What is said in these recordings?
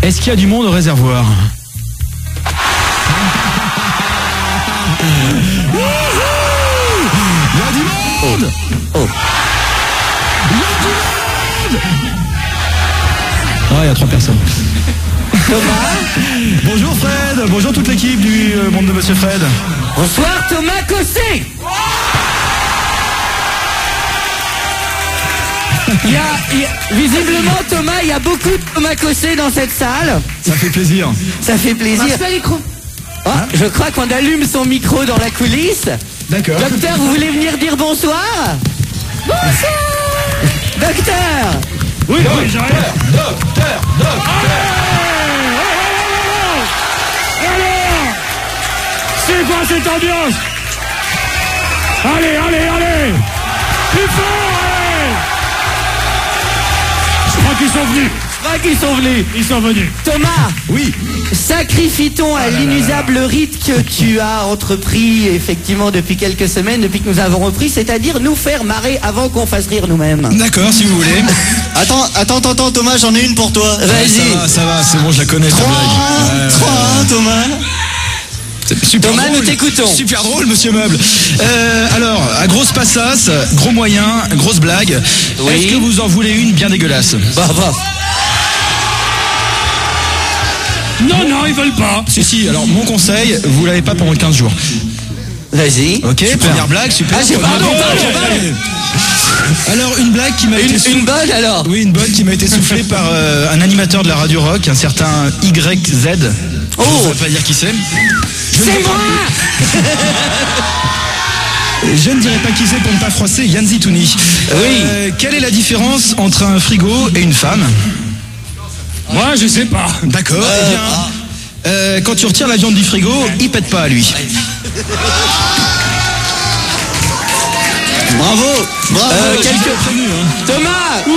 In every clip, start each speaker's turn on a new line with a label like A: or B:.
A: Est-ce qu'il y a du monde au réservoir? Il y a du monde.
B: Oh.
A: Il y a du monde. Ah, il y a 3 personnes.
B: Thomas.
A: Bonjour Fred, bonjour toute l'équipe du monde de Monsieur Fred.
B: Bonsoir Thomas Cossé. Visiblement Thomas, il y a beaucoup de Thomas Cossé dans cette salle.
A: Ça fait plaisir.
B: Ça fait plaisir. Oh, je crois qu'on allume son micro dans la coulisse.
A: D'accord.
B: Docteur, vous voulez venir dire bonsoir? Bonsoir. Docteur.
A: Oui, j'arrive. Docteur.
C: Alors, c'est quoi cette ambiance? Allez, plus fort, allez. Je crois qu'ils sont venus. Thomas.
A: Oui.
B: Sacrifie-t-on à l'inusable rite que tu as entrepris effectivement depuis quelques semaines, depuis que nous avons repris, c'est-à-dire nous faire marrer avant qu'on fasse rire nous-mêmes.
A: D'accord, si vous voulez.
D: Attends, Thomas, j'en ai une pour toi.
B: Vas-y.
A: Ça va, c'est bon, je la connais, ta blague.
D: 3-1, Thomas.
A: Super
B: Thomas,
A: drôle.
B: nous t'écoutons.
A: Super drôle, monsieur Meuble. Alors, à grosse passasse, gros moyen, grosse blague.
B: Oui.
A: Est-ce que vous en voulez une bien dégueulasse?
B: Bah.
C: Non, ils veulent pas.
A: Si, alors mon conseil, vous l'avez pas pendant 15 jours.
B: Vas-y.
A: Ok, première blague, super.
B: Ah, pardon.
A: Alors, une blague qui m'a été
B: Une bonne alors.
A: Oui, une bonne qui m'a été soufflée par un animateur de la radio rock, un certain YZ.
B: Oh.
A: Je ne vais pas dire qui c'est.
B: C'est moi.
A: Je ne dirai pas qui c'est pour ne pas froisser Yann Zitouni.
B: Oui.
A: Quelle est la différence entre un frigo et une femme?
C: Moi, je sais pas.
A: D'accord. Eh bien, quand tu retires la viande du frigo, il pète pas à lui.
D: Bravo.
B: Thomas.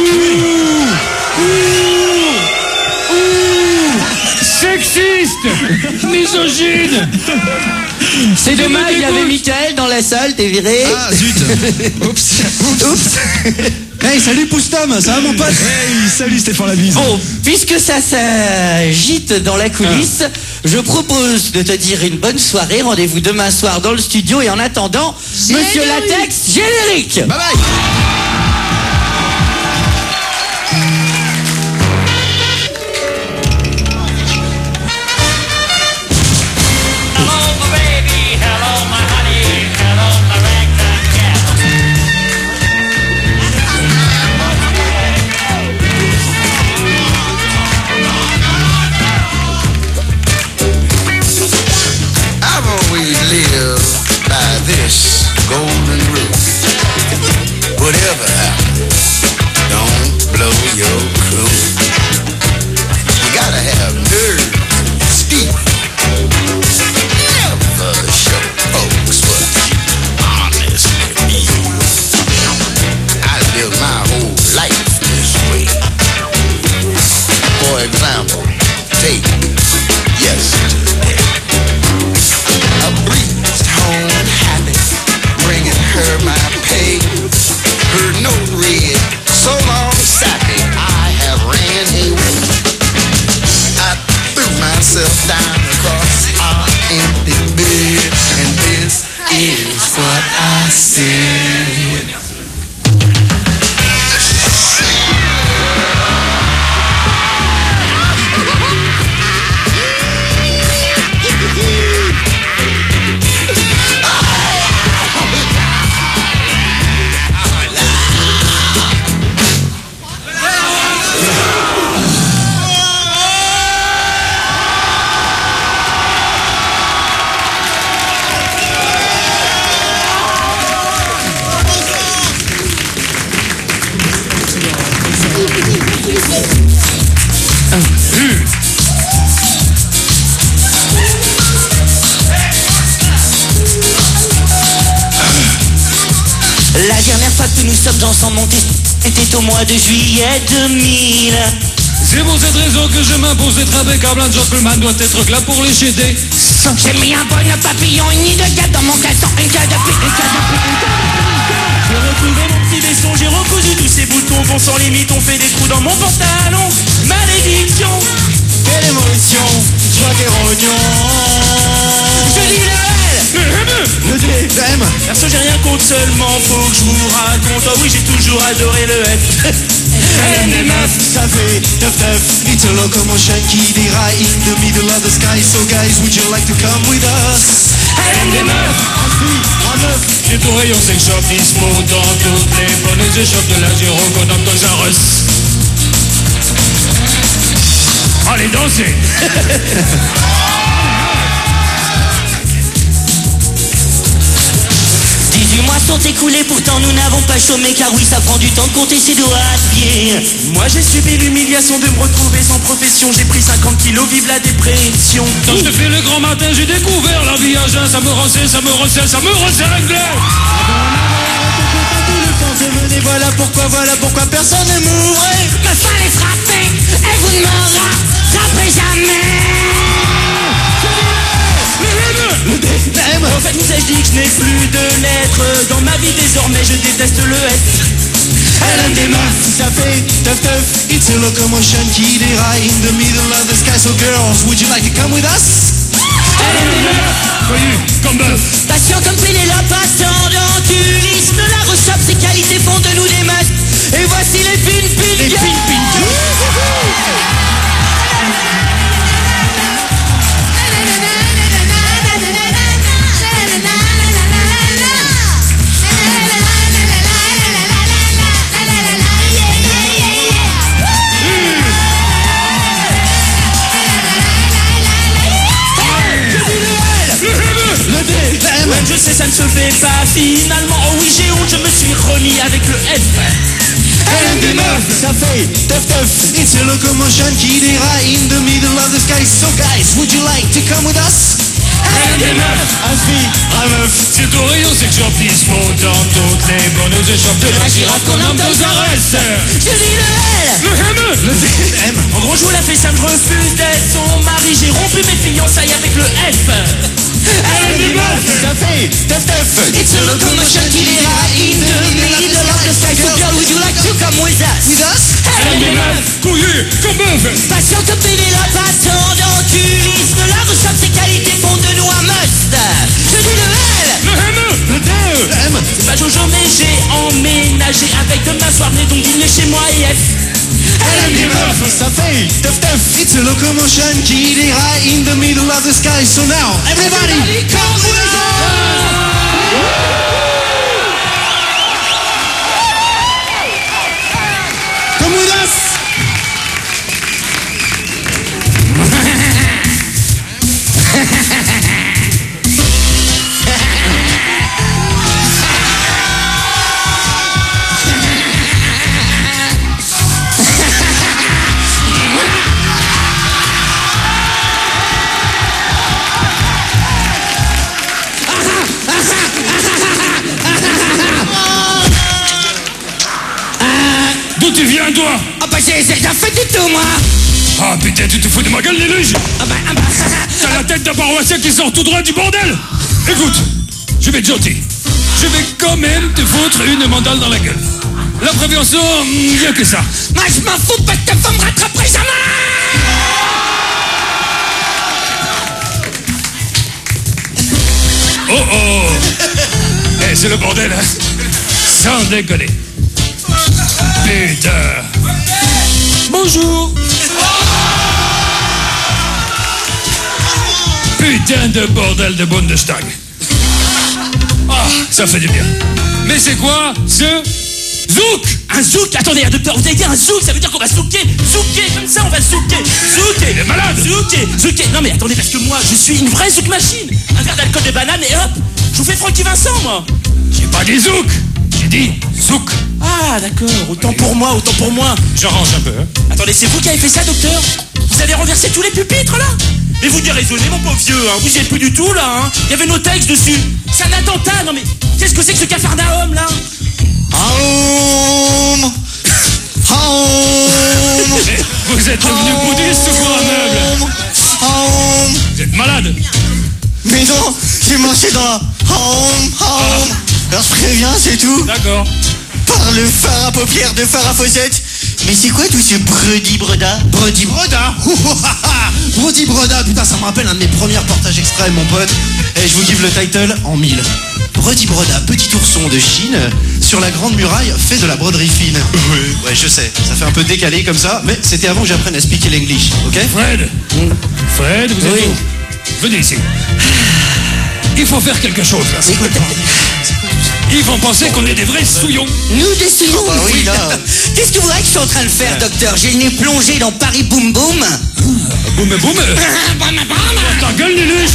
C: Sexiste. Misogyne.
B: C'est dommage, il y avait Michael dans la salle, t'es viré.
A: Ah, zut. Oups.
D: Hey, salut Poustom, ça va mon pote?
A: Hey, salut Stéphane Labise.
B: Bon, puisque ça s'agite dans la coulisse, je propose de te dire une bonne soirée. Rendez-vous demain soir dans le studio. Et en attendant, Monsieur Latex, générique.
A: Bye bye.
E: Golden rule. Whatever happens, don't blow your cool. You gotta have nerve, Steve. Never show folks what you honestly feel. I live my whole life this way. For example, take yesterday. A breeze home happy, bringing her my pay. Her note read, so long sappy, I have ran away. I threw myself down across our empty bed, and this is what I said.
B: La dernière fois que nous sommes ensemble montés, c'était au mois de juillet 2000.
C: C'est pour cette raison que je m'impose d'être impeccable. Un gentleman doit être là pour les aider.
B: J'ai mis un bon papillon, une nid de gâte dans mon caleçon, une cas de pluie, une cas de pluie, une cas de pluie.
F: J'ai retrouvé mon petit veston, j'ai recousu tous ces boutons. Bon, sans limite, on fait des trous dans mon pantalon. Malédiction. Quelle faut que je vous raconte. Oh oui, j'ai toujours adoré le F.
D: Elle aime les meufs, ça fait teuf teuf. It's a locomotion qui déraille in the middle of the sky. So guys, would you like to come with us?
C: Elle aime les meufs. J'ai tout rayon sex shop dispo dans toutes les bonnes échoppes de la Giro qu'on a Toys R Us. Allez danser.
B: 18 mois sont écoulés, pourtant nous n'avons pas chômé. Car oui, ça prend du temps de compter ses doigts à pied.
F: Moi j'ai subi l'humiliation de me retrouver sans profession. J'ai pris 50 kilos, vive la dépression.
C: Quand je te fais le grand matin, j'ai découvert la vie à jeun. Ça me recèle, ça me recèle, ça me recèle anglais.
D: Venez, voilà pourquoi personne ne mourrait.
B: Me fallait frapper et vous ne me rattraperez jamais.
F: En fait, vous avez dit que je n'ai plus de lettres dans ma vie désormais, je déteste le S.
D: Elle aime des meufs, ça fait teuf teuf. It's a locomotion qui déraille in the middle of the sky. So girls, would you like to come with us?
B: Elle aime les meufs,
C: Soyez comme bœuf.
B: patient comme Pénélope, attendant culisme. La rechoppe, ses qualités font de nous des meufs. Et voici les pin-pin girls.
F: Ouais, je sais, ça ne se fait pas finalement. Oh oui, j'ai honte, je me suis remis avec le F.
D: Elle aime des meufs, ça fait teuf teuf. It's a locomotion qui déraille in the middle of the sky. So guys, would you like to come with us?
C: Elle aime les meufs.
D: Un fille, un meuf.
C: C'est au rayon sex shop dispo dans toutes les bonnes échoppes de la Giro qu'on a Toys R Us.
B: Je dis le L.
C: Le M.
F: En gros, je vous la fais simple, je refuse d'être son mari. J'ai rompu mes fiançailles avec le F.
D: Elle aime des meufs, ça fait teuf teuf.
B: It's a locomotion qui déraille in the middle of the sky. So girl, would you like to come with us?
D: With us?
C: Elle aime les meufs. Couillus comme bœuf.
B: Patient comme Pénélope, attendant culisme. La rechoppe, ses qualités font de nous un must. Je dis le L.
C: Le M.
D: Le D, le M.
F: C'est pas Jojo, mais j'ai emménagé avec demain soir. Venez donc dîner chez moi et F.
D: Elle aime des meufs, ça fait teuf teuf. It's a locomotion qui déraille in the middle of the sky. So now, everybody, come with us! Come with us!
C: D'où tu viens toi?
B: Ah bah j'ai rien fait du tout moi.
C: Ah putain, tu te fous de ma gueule, les luges. T'as la tête d'un paroissien qui sort tout droit du bordel. Écoute, je vais être gentil. Je vais quand même te foutre une mandale dans la gueule. La prévention, mieux que ça.
B: Moi je m'en fous parce que vous me rattraperez jamais.
C: Oh oh. Eh, c'est le bordel, hein. Sans déconner. Putain. Bonjour. Putain de bordel de Bundestag. Ah, ça fait du bien. Mais c'est quoi ce zouk?
F: Un zouk? Attendez, docteur, vous avez dit un zouk, ça veut dire qu'on va zouker. Zouker, comme ça on va zouker. Zouker.
C: Il est malade.
F: Zouker. Zouker. Non mais attendez, parce que moi je suis une vraie zouk machine. Un verre d'alcool de banane et hop, je vous fais Francky Vincent moi.
C: J'ai pas dit zouk. J'ai dit zouk.
F: Ah d'accord, autant pour moi, autant pour moi.
C: J'arrange un peu, hein.
F: Attendez, c'est vous qui avez fait ça, docteur? Vous avez renversé tous les pupitres là? Mais vous déraisonnez mon pauvre vieux, hein. Vous y êtes plus du tout là, hein. Il y avait nos textes dessus. C'est un attentat, non mais qu'est-ce que c'est que ce Capharnaüm là?
D: Home! Home!
C: Mais vous êtes devenu bouddhiste ou quoi, meuble?
D: Home!
C: Vous êtes malade.
D: Mais non, j'ai marché dans la home! Alors je préviens, c'est tout.
C: D'accord.
D: Par le phare à paupières de phare à fossette. Mais c'est quoi tout ce bredi-breda? Bredi-breda? Bredi-breda, putain, ça me rappelle un de mes premiers reportages exprès, mon pote. Et je vous give le title en 1000. Roddy Broda, petit ourson de Chine, sur la grande muraille, fait de la broderie fine. Ouais, je sais, ça fait un peu décalé comme ça, mais c'était avant que j'apprenne à speaker l'English, ok?
C: Fred, vous êtes
B: Oui.
C: où? Venez ici. Il faut faire quelque chose là. Ils vont penser qu'on est des vrais souillons.
B: Nous décidons.
D: bah oui, là.
B: Qu'est-ce que vous voyez que je suis en train de faire, docteur? J'ai le nez plongé dans Paris Boum Boum.
C: Boum boum. Ta gueule, Luluche.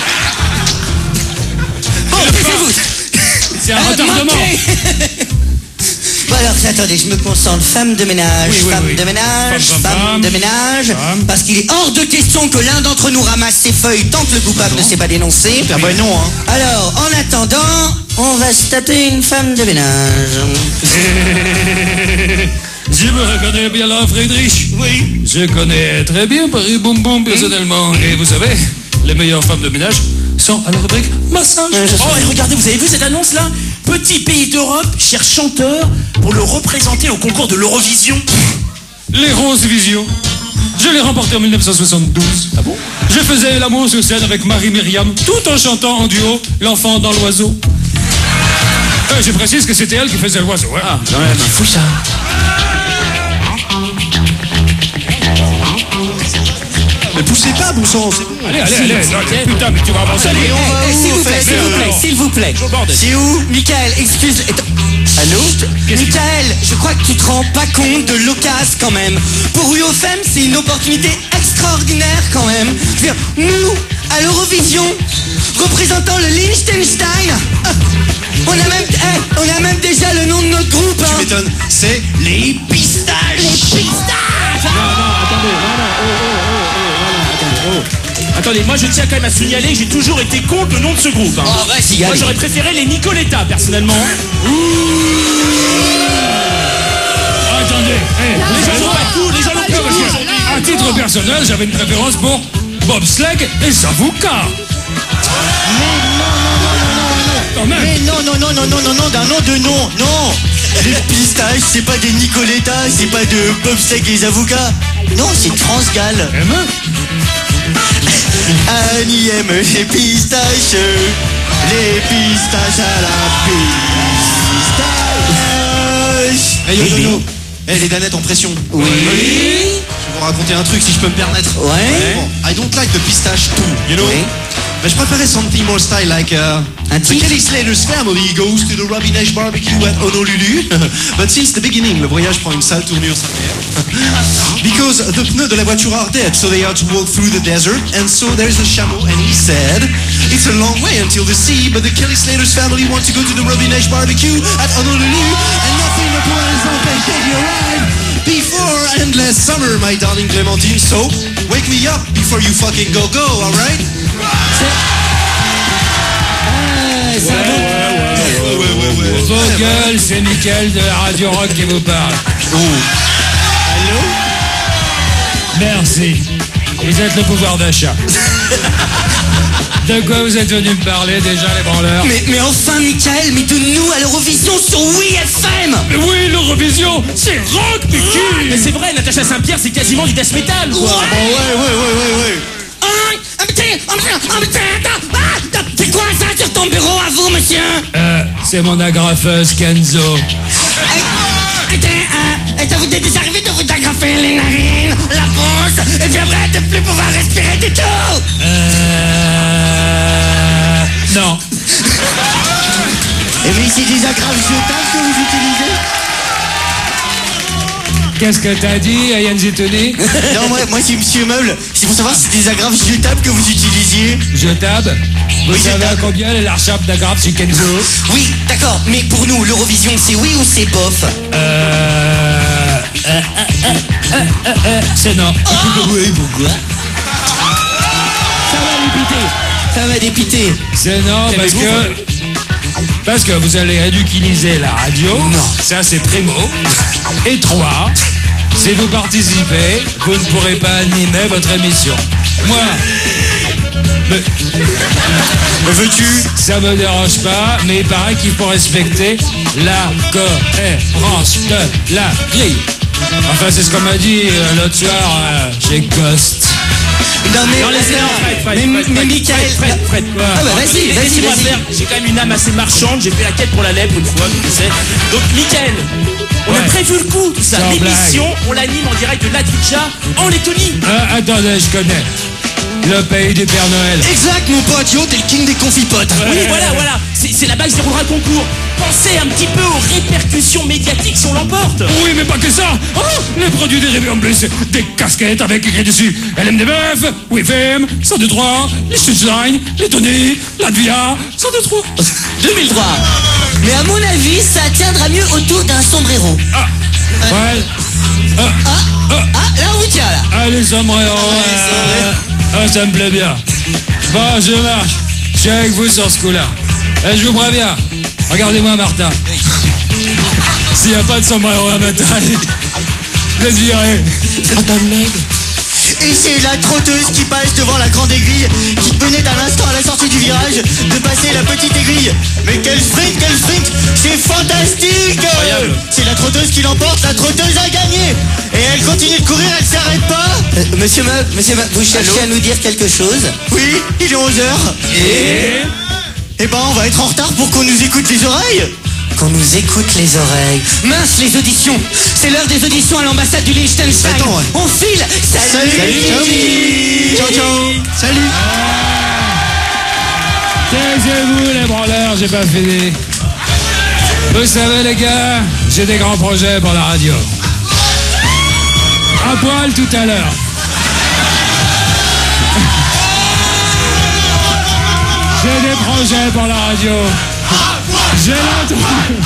B: Bon, taisez-vous.
C: C'est un retardement.
B: Bon alors, attendez, je me concentre. Femme de ménage,
C: Oui, oui,
B: femme
C: oui.
B: de ménage,
C: Femme,
B: femme de ménage.
C: Femme.
B: Parce qu'il est hors de question que l'un d'entre nous ramasse ses feuilles tant que le coupable ne s'est pas dénoncé.
D: Ah bah non, hein.
B: Alors, en attendant, on va se taper une femme de ménage.
C: Je me reconnais bien là, Friedrich.
D: Oui.
C: Je connais très bien Paris Boum Boum personnellement. Et vous savez, les meilleures femmes de ménage sont à la rubrique massage.
F: Oh, et regardez, vous avez vu cette annonce-là? Petit pays d'Europe cherche chanteur pour le représenter au concours de l'Eurovision.
C: Les Roses Vision. Je l'ai remporté en 1972. Ah bon? Je faisais l'amour sur scène avec Marie-Myriam, tout en chantant en duo L'enfant dans l'oiseau. Je précise que c'était elle qui faisait l'oiseau. Hein.
F: Ah, quand même, fou ça.
D: Mais poussez pas, bon sang, c'est bon.
C: Allez, putain, mais tu vas avancer.
B: Attendez, s'il vous plaît,
D: faites,
B: s'il vous plaît, s'il vous plaît.
C: bordel.
B: C'est où? Michael, excuse. Allô? Michael, je crois que tu te rends pas compte de l'occasion quand même. Pour UOFM, c'est une opportunité extraordinaire quand même. Je veux dire, nous, à l'Eurovision, représentant le Liechtenstein, on a même déjà le nom de notre groupe.
D: Tu m'étonnes, c'est les pistaches.
F: Attendez, moi je tiens quand même à signaler que j'ai toujours été contre le nom de ce groupe. Hein.
B: Oh, vas-y,
F: Moi
B: allez.
F: j'aurais préféré les Nicoletta, personnellement.
C: Attendez.
F: Les gens n'ont pas tout, les gens n'ont pas tout aujourd'hui.
C: À titre personnel, j'avais une préférence pour Bobsleigh et Savouka. Quand même.
D: Mais non, d'un nom de nom, non. Les pistaches, c'est pas des Nicoletta, c'est pas de Bobsleigh et les avocats. Non, c'est Transgal. Annie aime les pistaches à la pistache. Hey, yo, Nono. Hey, les danettes en pression.
B: Oui.
D: Je vais vous raconter un truc si je peux me permettre.
B: Ouais.
D: Bon, I don't like the pistache too, you know.
B: Oui.
D: Mais je préférais something more style like the
B: titre?
D: Kelly Slater's family goes to the Robin Nash barbecue at Honolulu. But since the beginning, le voyage prend une sale tournure salvaire. Because the pneus de la voiture are dead, so they are to walk through the desert. And so there's a chameau, and he said, it's a long way until the sea, but the Kelly Slater's family wants to go to the Robin Nash barbecue at Honolulu, and nothing ne pourra les empêcher d'y arrive before endless summer, my darling Clémentine. So, wake me up before you fucking go, alright?
C: Vos gueules, c'est Mickaël de la Radio Rock qui vous parle.
D: Allô?
C: Merci. Vous êtes le pouvoir d'achat. De quoi vous êtes venu me parler déjà, les branleurs?
B: Mais enfin, Michael, mais de nous à l'Eurovision sur WeFM.
C: Mais oui, l'Eurovision, c'est rock, Mickey.
F: Mais c'est vrai, Natacha Saint-Pierre, c'est quasiment du death metal, quoi.
D: Ouais.
B: C'est quoi ça sur ton bureau à vous, monsieur?
C: C'est mon agrafeuse Kenzo.
B: Ça vous est déjà arrivé de vous agrafer les narines, la bouche, et puis après de plus pouvoir respirer du tout?
C: Non.
D: Et mais c'est des agrafes jetables que vous utilisez?
C: Qu'est-ce que t'as dit, Ayane Zitouni?
D: Non, moi c'est Monsieur Meuble. C'est pour savoir si c'est des agrafes jetables que vous utilisiez.
C: Jetable? Vous
D: Oui,
C: savez à
D: jetable.
C: combien est la charpe d'agrafe chez Kenzo?
B: Oui, d'accord, mais pour nous, l'Eurovision, c'est oui ou c'est bof?
C: C'est non.
B: Oui, pourquoi? Ça va dépiter.
C: C'est non parce que vous allez ridiculiser la radio.
B: Non.
C: Ça, c'est primo. Et 3, si vous participez, vous ne pourrez pas animer votre émission. Moi,
D: Me veux-tu?
C: ça me dérange pas, mais il paraît qu'il faut respecter la cohérence de la grille. Enfin, c'est ce qu'on m'a dit l'autre soir chez Ghost.
B: Non mais...
F: Non, laissez-moi,
B: mais Michael...
F: Fred, quoi.
B: Ah bah vas-y,
F: Laissez-moi faire. J'ai quand même une âme assez marchande, j'ai fait la quête pour la lèpre une fois, tu sais. Donc, Michael, on a prévu le coup, tout ça.
C: Sans
F: L'émission, on l'anime en direct de Ladvica, en Lettonie.
C: Attendez, je connais. Le pays du Père Noël.
B: Exact, mon pote, yo, t'es le king des confipotes.
F: Oui, voilà. C'est là-bas que se déroulera le concours. Pensez un petit peu aux répercussions médiatiques si on l'emporte.
C: Oui, mais pas que ça. Oh, les produits dérivés en plus. Des casquettes avec écrit dessus LMDBF, WFM, 102.3, les Sunshine, les Tony, Latvia, 102.3.
B: 2003. Mais à mon avis, ça tiendra mieux autour d'un sombrero.
C: Ouais.
B: Là où tiens, là.
C: Allez, sombrero. Ça me plaît bien. Bon, je marche. Je suis avec vous sur ce coup-là. Et je vous préviens. Regardez-moi, Martin. S'il n'y a pas de sombrero à ma taille, vous êtes viré.
B: Et c'est la trotteuse qui passe devant la grande aiguille, qui venait à l'instant à la sortie du virage de passer la petite aiguille. Mais quel sprint, c'est fantastique. C'est la trotteuse qui l'emporte, la trotteuse a gagné. Et elle continue de courir, elle s'arrête pas. Monsieur Mug, vous cherchez à nous dire quelque chose? Oui, il est 11h. Eh ben on va être en retard pour qu'on nous écoute les oreilles. Qu'on nous écoute les oreilles. Mince, les auditions. C'est l'heure des auditions à l'ambassade du Liechtenstein. Attends, ouais. On file. Salut. Ciao. Salut.
C: Taisez-vous les branleurs, j'ai pas fini. Vous savez les gars, j'ai des grands projets pour la radio. À poil tout à l'heure. J'ai des projets pour la radio. J'ai l'entendu.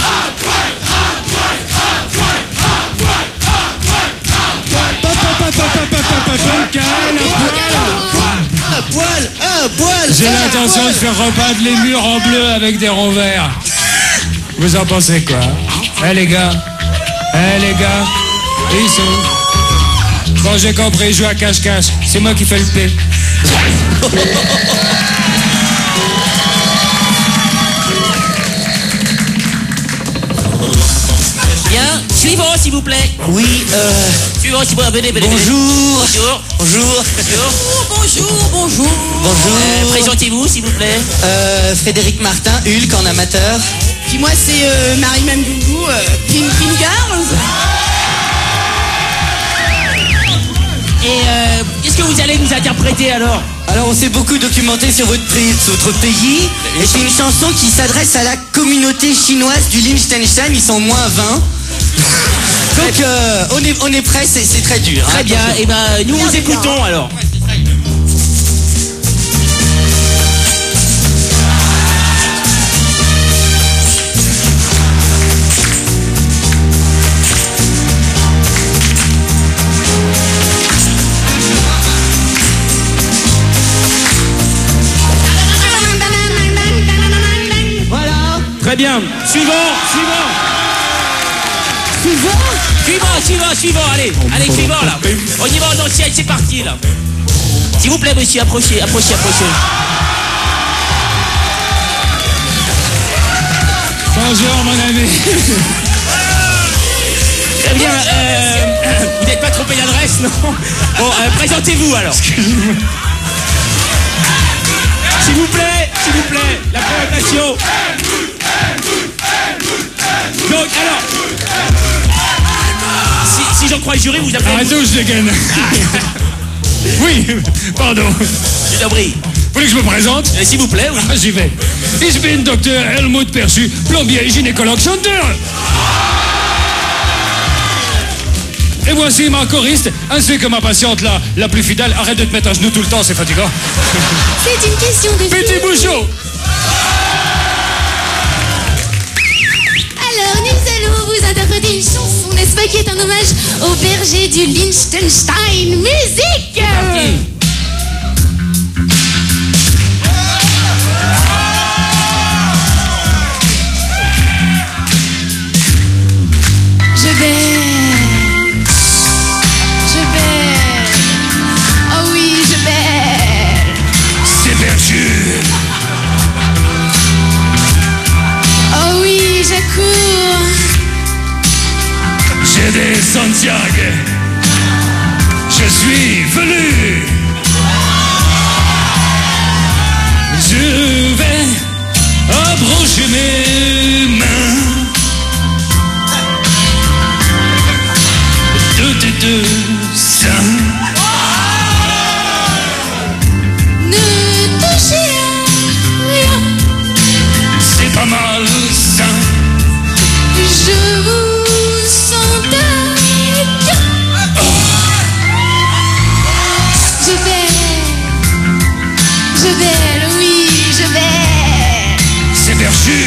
B: À poil.
C: J'ai l'intention de faire repeindre les murs en bleu avec des ronds verts. Vous en pensez quoi? Les gars, ils sont. Quand j'ai compris jouer à cache-cache, c'est moi qui fais le P.
F: Bien, suivant s'il vous plaît.
B: Oui,
F: Suivant s'il vous plaît, venez.
B: Bonjour.
F: Bonjour. Présentez-vous s'il vous plaît.
B: Frédéric Martin, Hulk en amateur.
G: Puis moi c'est Marie-Même Dougou, Pin Girls.
F: Et qu'est-ce que vous allez nous interpréter alors?
B: Alors on s'est beaucoup documenté sur votre pays et c'est une chanson qui s'adresse à la communauté chinoise du Liechtenstein, ils sont moins 20. Donc on est prêts, c'est très dur.
F: Très bien, et ben nous vous écoutons alors. Très bien. Suivant. Allez, suivant là. On y va en ancienne, c'est parti là. S'il vous plaît, monsieur, approchez.
C: Bonjour mon ami.
F: Très bien. Vous n'êtes pas trompé d'adresse, non? Bon, présentez-vous alors.
C: Excusez-moi.
F: S'il vous plaît, la présentation. Donc, alors, si j'en crois le jury, vous appelez...
C: Arrêtez ou je dégaine. Oui, pardon.
F: Je t'en prie.
C: Vous voulez que je me présente?
F: S'il vous plaît, oui.
C: J'y vais. Ich bin Dr. Helmut Perchu, plombier, gynécologue, chanteur. Et voici ma choriste, ainsi que ma patiente là, la plus fidèle. Arrête de te mettre à genoux tout le temps, c'est fatigant.
H: C'est une question de...
C: Petit bouchon.
H: Alors, nous allons vous interpréter une chanson, n'est-ce pas, qui est un hommage au berger du Liechtenstein. Musique! Je vais... Oh oui, je vais...
C: C'est perdu.
H: Oh oui, j'accours.
C: J'ai des Santiago. Je suis venu
H: Je vais, oui, je vais.
C: C'est Berger.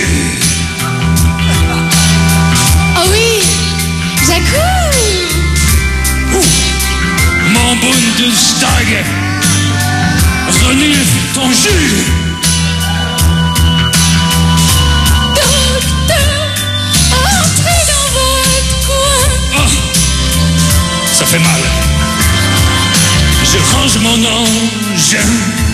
H: Oh oui, j'accours.
C: Mon Bundestag. Renifle ton jus.
H: Docteur, entrez dans votre coin.
C: Oh, ça fait mal. Je range mon engin.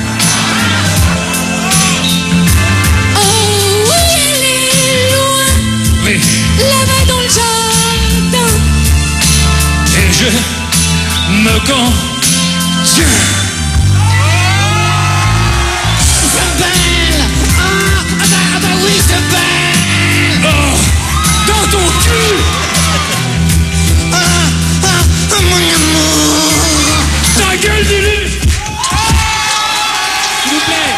H: Oh oui, elle est loin,
C: Oui,
H: là-bas dans le jardin.
C: et je me contiens.
B: Belle. Ah bah oui, c'est belle.
C: Oh, dans ton cul.
B: Mon amour.
C: Ta gueule, Lulu.
F: S'il vous plaît,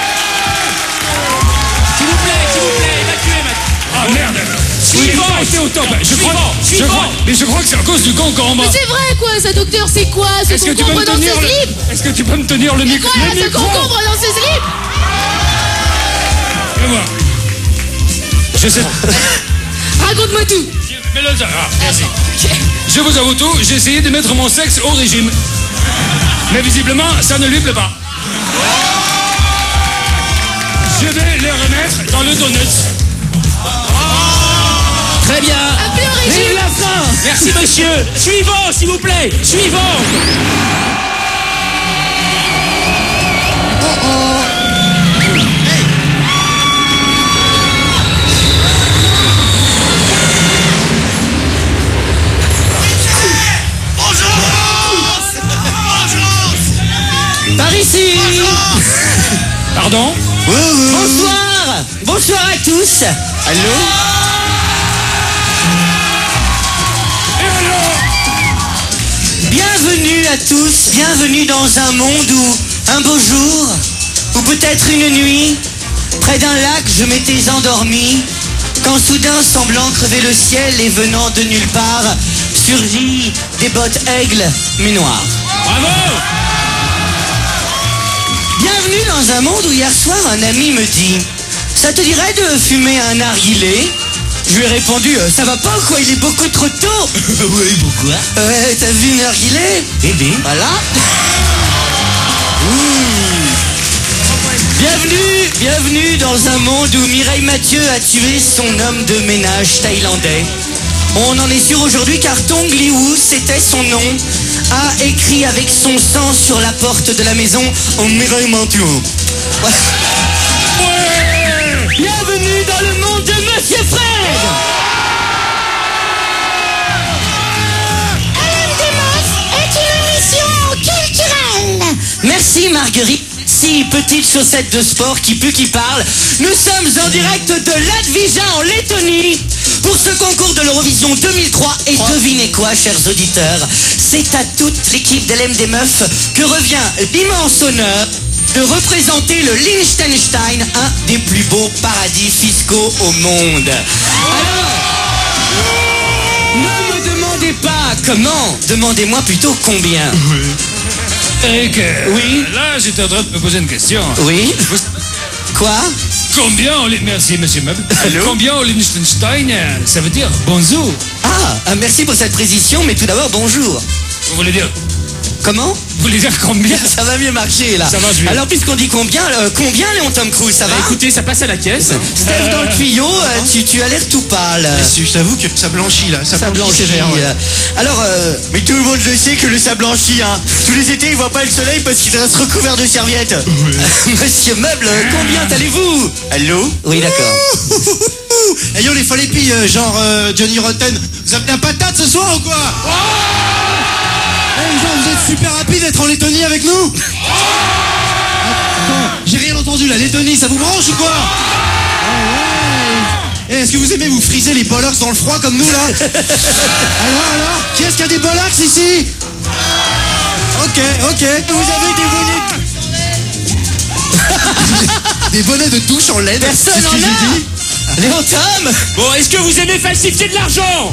F: évacuez maintenant.
C: Ah merde.
F: Suivant.
C: Oui, t'es au top.
F: Suivant.
C: Mais je crois que c'est à cause du concombre.
H: Mais c'est vrai quoi, ça docteur, c'est quoi ce
C: Est-ce que tu peux
H: concombre
C: me
H: dans ce
C: tenir
H: slip?
C: Est-ce que tu peux me tenir le micro?
H: Quoi,
C: Le
H: ce
C: micro.
H: concombre dans ce slip?
C: Fais-moi. Je sais.
H: Raconte-moi tout.
C: Mais là, merci. Je vous avoue tout, j'ai essayé de mettre mon sexe au régime. Mais visiblement, ça ne lui plaît pas. Je vais les remettre dans le donut.
F: Très bien.
H: Un peu au régime.
F: Vive la fin. Merci monsieur. Suivant, s'il vous plaît. Suivant.
B: Par ici.
C: Pardon?
B: Bonsoir. Bonsoir à tous. Allô?
C: Et alors?
B: Bienvenue à tous. Bienvenue dans un monde où un beau jour, ou peut-être une nuit, près d'un lac, je m'étais endormi, quand soudain, semblant crever le ciel et venant de nulle part, surgit des bottes aigles, mais noires.
C: Bravo!
B: Bienvenue dans un monde où hier soir un ami me dit « Ça te dirait de fumer un narguilé ?» Je lui ai répondu « Ça va pas quoi, il est beaucoup trop tôt !» Oui, pourquoi ? Ouais, t'as vu un narguilé ? Eh bien, voilà. Bienvenue dans un monde où Mireille Mathieu a tué son homme de ménage thaïlandais. On en est sûr aujourd'hui car Tong Liu, c'était son nom, a écrit avec son sang sur la porte de la maison en Mireille Mathieu. Ouais. Bienvenue dans le monde de Monsieur Fred.
H: LMD est une émission culturelle.
B: Merci Marguerite. Si petite chaussette de sport qui pue qui parle, nous sommes en direct de Latvija en Lettonie pour ce concours de l'Eurovision 2003 et devinez quoi chers auditeurs, c'est à toute l'équipe d'LMD Meufs que revient l'immense honneur de représenter le Liechtenstein, un des plus beaux paradis fiscaux au monde. Alors, ne me demandez pas comment, demandez-moi plutôt combien.
C: Eric,
B: Oui.
C: là j'étais en train de me poser une question.
B: Oui. Quoi?
C: Combien merci monsieur Meuble. Combien au Liechtenstein, ça veut dire bonjour.
B: Merci pour cette précision, mais tout d'abord bonjour.
C: Vous voulez dire
B: Comment?
C: Vous voulez dire combien?
B: Ça va mieux marcher là.
C: Ça marche bien.
B: Alors puisqu'on dit combien, Léon Tom Cruise, ça va?
F: Écoutez, ça passe à la caisse.
B: Steph dans le tuyau, tu as l'air tout pâle.
D: Je t'avoue que ça blanchit là, ça
B: Ça
D: blanchit
B: blanchit.
D: sévère. Ouais.
B: Alors, mais tout le monde le sait que le ça blanchit, hein. Tous les étés, il voit pas le soleil parce qu'il reste recouvert de serviettes. Monsieur Meuble, combien allez-vous? Allô? Oui, d'accord.
D: Et yo les folles épis, genre Johnny Rotten, vous avez de la patate ce soir ou quoi? Vous êtes super rapide d'être en Lettonie avec nous? Attends, j'ai rien entendu, la Lettonie, ça vous branche ou quoi? Est-ce que vous aimez vous friser les bollocks dans le froid comme nous là? Alors, qui est-ce qui a des bollocks ici? Ok, vous avez des bonnets... des bonnets de douche en LED?
B: Personne
D: c'est ce que
B: en
D: j'ai
B: a.
D: dit.
B: Léon Tom?
F: Bon, est-ce que vous aimez falsifier de l'argent?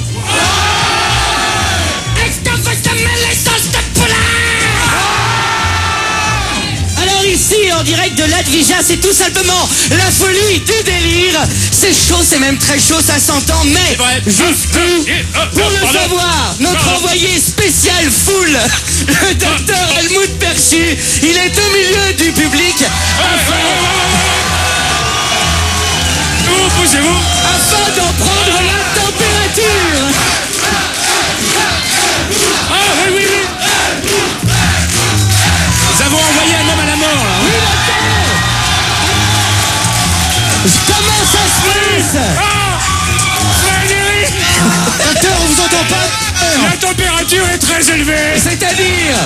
B: en direct de Ladvija, c'est tout simplement la folie du délire. C'est chaud, c'est même très chaud, ça s'entend, mais jusqu'où, pour le savoir, notre envoyé spécial foule, le docteur Helmut Perchu, il est au milieu du public afin d'en prendre la température.
C: Ah oui, oui, oui. Nous avons envoyé un homme à la mort, là.
B: Oui, comment ça se passe?
D: Docteur, on vous entend pas?
C: La température est très élevée.
B: C'est-à-dire?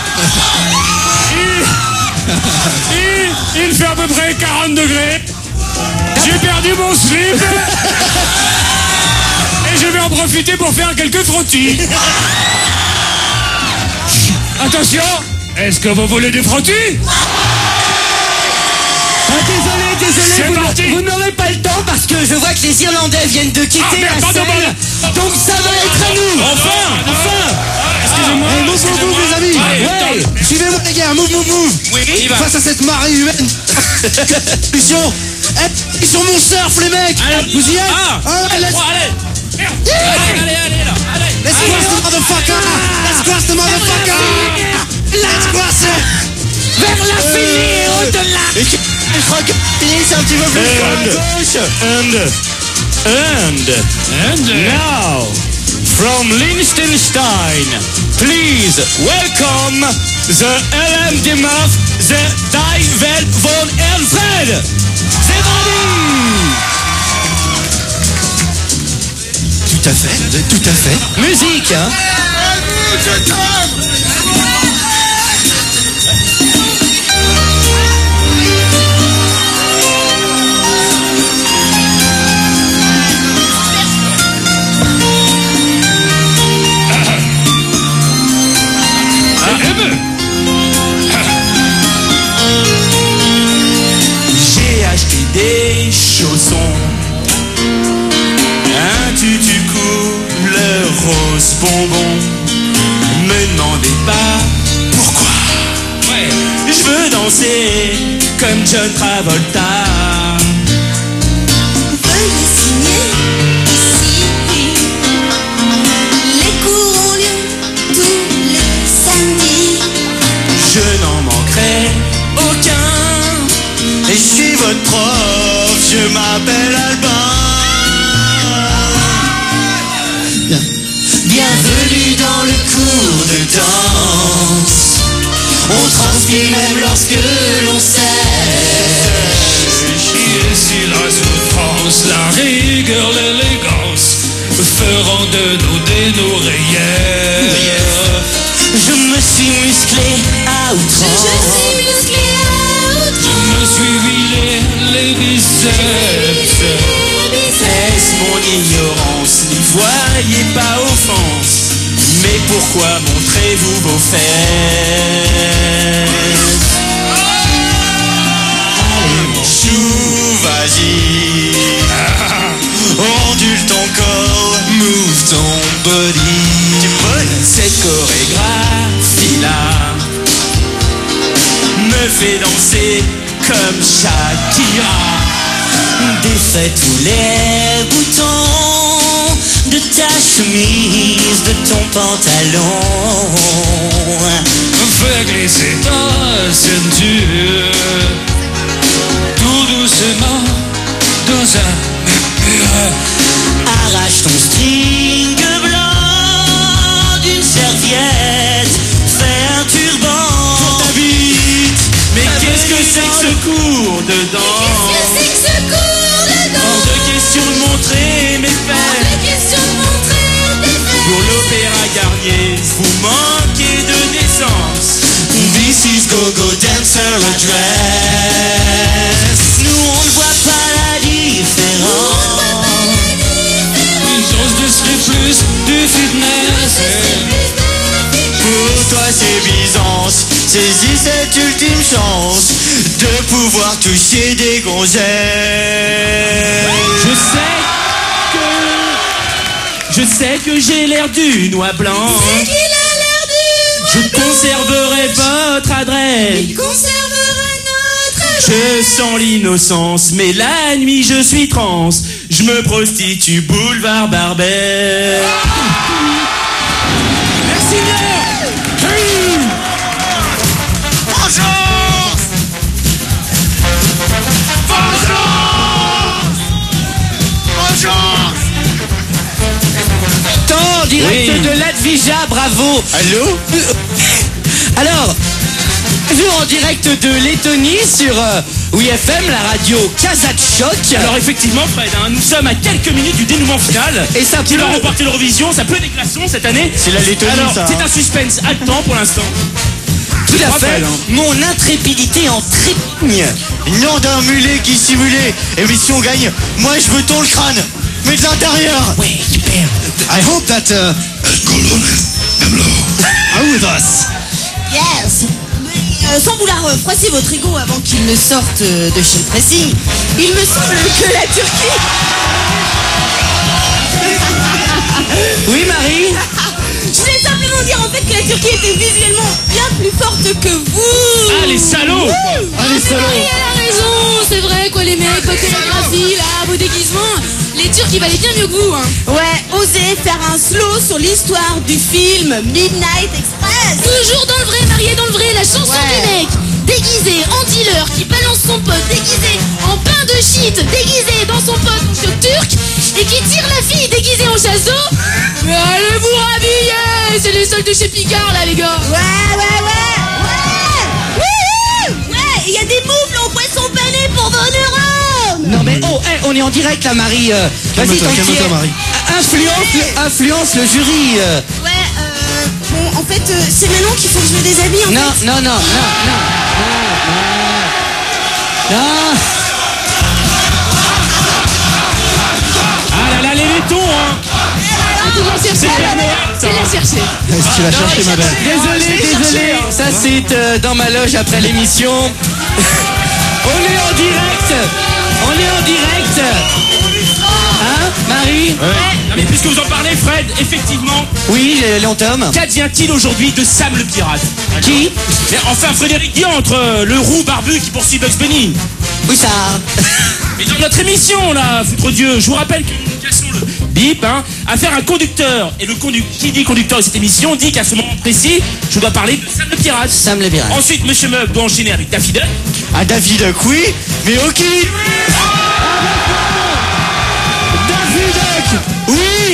C: Il fait à peu près 40 degrés. J'ai perdu mon slip. Et je vais en profiter pour faire quelques frottis. Attention, est-ce que vous voulez des frottis?
B: Désolé, vous n'aurez pas le temps parce que je vois que les Irlandais viennent de quitter la scène. Donc ça va être à nous.
C: Enfin. Excusez-moi.
D: Hey, move, les amis.
B: Ouais.
D: Suivez-moi, les gars, move.
F: Oui, il va.
D: Face à cette marée humaine. Solution. Ils sont mon surf, les mecs. Vous y êtes?
F: Allez, là. Allez.
D: Let's cross the motherfucker. Let's cross the motherfucker. Let's cross it.
B: Vers l'infini, au-delà.
D: Je crois que c'est un petit peu plus à gauche.
C: And
B: Now, from Liechtenstein, please welcome the LM Demov, the Die Welt von Alfred. C'est parti.
D: Tout à fait.
B: Musique, hein.
F: J'ai acheté des chaussons, un tutu couleur rose bonbon. Me demandez pas pourquoi. Je veux danser comme John Travolta.
H: Veuillez signer ici. Les cours ont lieu tous les samedis.
F: Je n'en manquerai aucun. Et je suis votre prof, je m'appelle Albin. Bienvenue dans le cours de danse. On transpire même lorsque l'on sèche.
C: ici la souffrance, la rigueur, l'élégance feront de nous des oreillères.
F: Je me suis musclé à outrance.
C: Je me suis huilé les biceps.
F: Est-ce mon ignorance? N'y voyez pas offense. Mais pourquoi montrez-vous vos fesses? Allez mon chou, vas-y. Ondule ton corps, move ton body. Cette chorégraphie-là me fait danser comme Shakira. Défais tous les boutons de ta chemise, de ton pantalon.
C: Fais glisser ta ceinture tout doucement dans un mur.
F: Arrache ton string blanc d'une serviette, fais un turban pour ta bite. Mais qu'est-ce que c'est que ce cours de danse? Hors de question de montrer mes fesses. Pour l'opéra Garnier, vous manquez de naissance. This is Go-Go Dancer Address. Nous on ne voit pas la différence.
C: Une dose de strip plus du fitness.
F: Pour toi c'est Byzance. Saisis cette ultime chance de pouvoir toucher des gonzesses. Je sais que j'ai l'air d'une oie blanche. Je conserverai votre adresse. Je sens l'innocence, mais la nuit je suis trans. Je me prostitue boulevard Barbès. Merci bien.
E: Bonjour. Bonjour. Bonjour.
B: Temps direct
F: Oui.
B: de Ladvija, bravo.
E: Allô?
B: Alors, toujours en direct de Lettonie sur WeFM, la radio Kazakh.
F: Alors effectivement Fred, hein, nous sommes à quelques minutes du dénouement final.
B: Et ça
F: qui
B: pleut.
F: va remporter l'Eurovision, ça pleut des glaçons cette année.
D: C'est la Lettonie,
F: Alors
D: ça,
F: c'est
D: hein.
F: un suspense haletant pour l'instant.
B: Tout à fait.
F: Rappel, hein.
B: Mon intrépidité en trépigne.
D: Nom d'un mulet qui simulait. Et mais si on gagne, moi je me tourne le crâne. Mais de l'intérieur.
B: Ouais, super.
D: I hope that are with us.
G: Yes. Sans vouloir froisser votre ego avant qu'il ne sorte de chez le pressing, il me semble que la Turquie...
B: Oui, Marie.
G: Je voulais simplement dire en fait que la Turquie était visuellement bien plus forte que vous.
F: Ah les salauds.
H: Ah, mais Marie, elle a raison, c'est vrai quoi, les mecs, votre chorégraphie, là, vos déguisements, les Turcs ils valaient bien mieux que vous, hein.
G: Ouais, osez faire un slow sur l'histoire du film Midnight Express.
H: Toujours dans le vrai, Marie, dans le vrai, la chanson
G: Ouais.
H: du mec, déguisé en dealer, qui balance son pote, déguisé en pain de shit, déguisé dans son pote en chiotte turc, et qui tire la fille déguisée en chasse d'eau. Mais allez vous rhabiller, c'est les soldes de chez Picard là les gars.
G: Ouais, il y a des moufles en poisson pané pour vos neurones.
B: Non mais oh, hey, on est en direct là, Marie. Vas-y,
D: Calme-toi,
B: tant
D: calme-toi, Marie.
B: Influence le jury.
G: Ouais, bon, en fait, c'est maintenant qu'il faut que je me déshabille en
B: Non,
G: fait.
B: non, non, non, non, non, non.
F: Ah là là les laitons hein.
H: Ah, toujours chercher,
F: C'est Père Noël, ça.
H: c'est la chercher.
D: Est-ce que tu l'as cherché, ma belle?
B: Désolé, ça c'est dans ma loge après l'émission. On est en direct. Hein, Marie?
F: Non mais puisque vous en parlez Fred, effectivement,
B: Oui, Léon Tom.
F: qu'advient-il aujourd'hui de Sam le pirate?
B: Qui?
F: Mais enfin Frédéric Diantre, le roux barbu qui poursuit Bugs Bunny.
B: Oui, ça.
F: Mais dans notre émission là, foutre Dieu, je vous rappelle que nous cassons le bip, hein, à faire un conducteur. Et qui dit conducteur de cette émission dit qu'à ce moment précis, je dois parler de Sam le pirate.
B: Sam le pirate.
F: Ensuite, Monsieur Mug doit enchaîner avec Daffy Duck.
D: Ah, Daffy Duck, oui, mais ok. Daffy Duck, oui.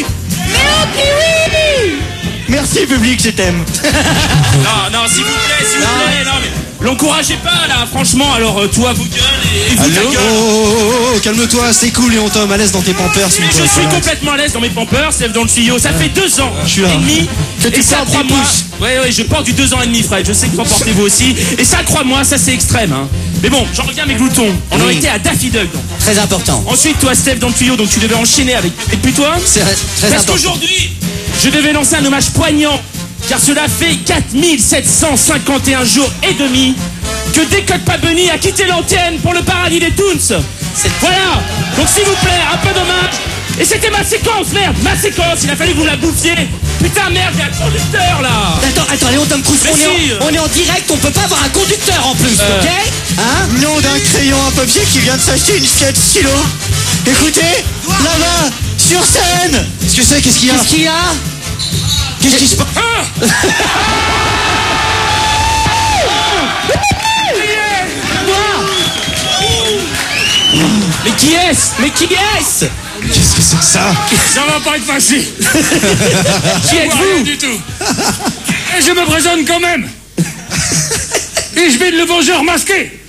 D: Merci, public, je t'aime.
F: Non, s'il vous plaît, non mais l'encouragez pas là, franchement. Alors toi, vous gueule et vous ta
D: Allô?
F: gueule.
D: Oh, calme-toi, c'est cool, Léon Tom, à l'aise dans tes pampers. s'il
F: Mais
D: te
F: je
D: plaît,
F: suis
D: voilà.
F: complètement à l'aise dans mes pampers, Steph dans le tuyau. Ça fait 2 ans
D: Je suis là.
F: et demi.
B: Que tu
F: Et ça,
B: portes des
F: crois-moi.
B: pouces.
F: Ouais, je porte du 2 ans et demi, Fred. Je sais que vous en portez vous aussi. Et ça, crois-moi, ça c'est extrême. Hein. Mais bon, j'en reviens à mes gloutons. On en
B: Oui.
F: était à Daffy Duck. Donc.
B: Très important.
F: Ensuite, toi, Steph dans le tuyau, donc tu devais enchaîner avec. Et puis toi
B: C'est très
F: Parce
B: important.
F: qu'aujourd'hui, je devais lancer un hommage poignant, car cela fait 4751 jours et demi que Décote pas Bunny a quitté l'antenne pour le paradis des Toons. Voilà. Donc s'il vous plaît, un peu d'hommage. Et c'était ma séquence, merde, ma séquence. Il a fallu que vous la bouffiez. Putain, merde, il y a un conducteur là.
B: Attends, Léon Tom Cruise,
F: Mais si.
B: on est en direct, on peut pas avoir un conducteur en plus, ok? Hein?
D: Nom d'un crayon à papier qui vient de s'acheter une skate stylo. Écoutez, là-bas, sur scène. Qu'est-ce que c'est? Qu'est-ce qu'il y a?
B: Qu'est-ce qu'il y a?
D: Qu'est-ce qui se passe?
F: Mais qui est-ce?
B: Mais qui est-ce?
D: Qu'est-ce que c'est que ça?
F: Ça va pas être facile.
B: Qui
F: Rien
B: êtes-vous?
F: du tout. Et je me présente quand même. Et je vais le vengeur masqué.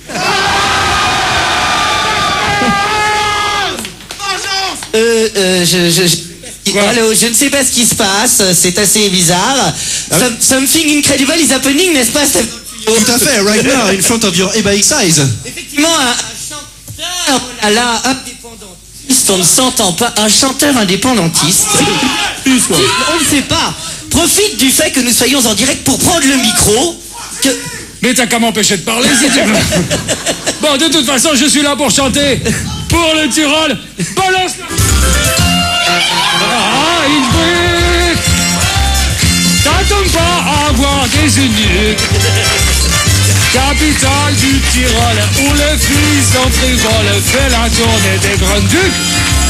B: Allô, je ne sais pas ce qui se passe, c'est assez bizarre. Something incredible is happening, n'est-ce pas, Steph?
D: Tout à fait, right now, in front of your e-bike size.
B: Effectivement, un chanteur, oh là là, indépendantiste, on ne s'entend pas, un chanteur indépendantiste. On ne sait pas. Profite du fait que nous soyons en direct pour prendre le micro.
C: Mais t'as qu'à m'empêcher de parler, si tu veux. Bon, de toute façon, je suis là pour chanter. Pour le Tyrol, balance la... Ah, il brille. T'attends pas à avoir des uniques. capitale du Tyrol, où le fils en frivole fait la tournée des grands ducs.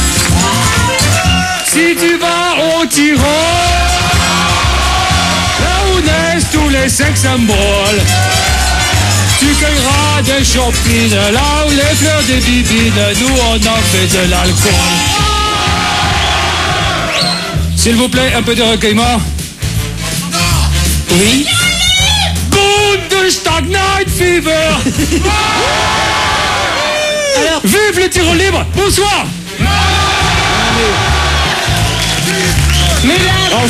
C: Si tu vas au Tyrol, là où naissent tous les sex symboles, tu cueilleras des champines, là où les fleurs des bibines, nous on en fait de l'alcool. S'il vous plaît, un peu de recueillement.
B: Oui.
C: Bundestag Night Fever.
B: Alors,
C: vive le Tyrol libre. Bonsoir.
B: mesdames,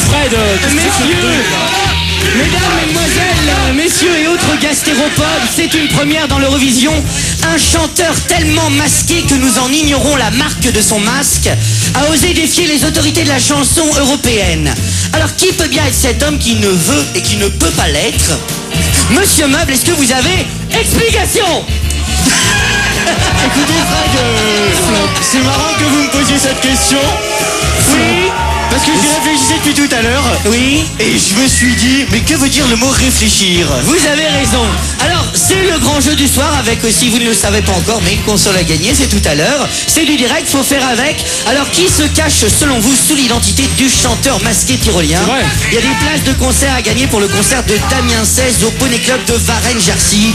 B: mesdames, mesdemoiselles, messieurs et autres gastéropodes, c'est une première dans l'Eurovision. Un chanteur tellement masqué que nous en ignorons la marque de son masque a osé défier les autorités de la chanson européenne. Alors qui peut bien être cet homme qui ne veut et qui ne peut pas l'être? Monsieur Meuble, est-ce que vous avez explication?
F: Écoutez Fred, c'est marrant que vous me posiez cette question.
B: Oui.
F: Parce que j'y réfléchissais depuis tout à l'heure.
B: Oui.
F: Et je me suis dit, mais que veut dire le mot réfléchir?
B: Vous avez raison. Alors, c'est le grand jeu du soir avec aussi, vous ne le savez pas encore, mais une console à gagner, c'est tout à l'heure. C'est du direct, faut faire avec. Alors, qui se cache selon vous sous l'identité du chanteur masqué tyrolien?
C: Ouais.
B: Il y a des places de concert à gagner pour le concert de Damien 16 au Poney Club de Varennes-Jarcy.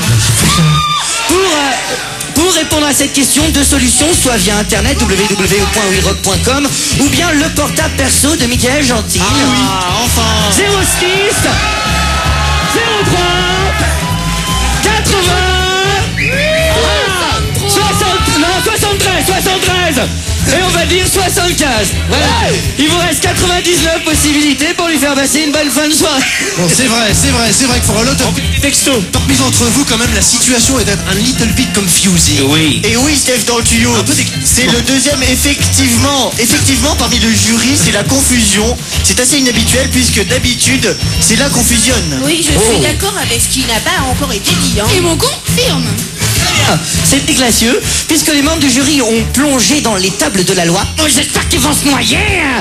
B: Pour répondre à cette question, deux solutions, soit via internet www.werock.com ou bien le portable perso de Michael Gentil.
F: Ah, enfin.
B: 06 03 80 73 et on va dire 75. Voilà. Il vous reste 99 possibilités pour lui faire passer une bonne fin de soirée.
D: Bon, c'est vrai que pour un lot de
F: Texto.
D: parmi d'entre vous, quand même, la situation est un little bit confusing.
B: Oui.
F: Et oui, Steph, dans le tuyau. C'est le deuxième, effectivement. Effectivement, parmi le jury, c'est la confusion. C'est assez inhabituel puisque d'habitude, c'est là qu'on fusionne.
G: Oui, je suis d'accord avec ce qui n'a pas encore été dit. Hein.
H: Et mon confirme.
B: C'est dégracieux, puisque les membres du jury ont plongé dans les tables de la loi. Oh, j'espère qu'ils vont se noyer.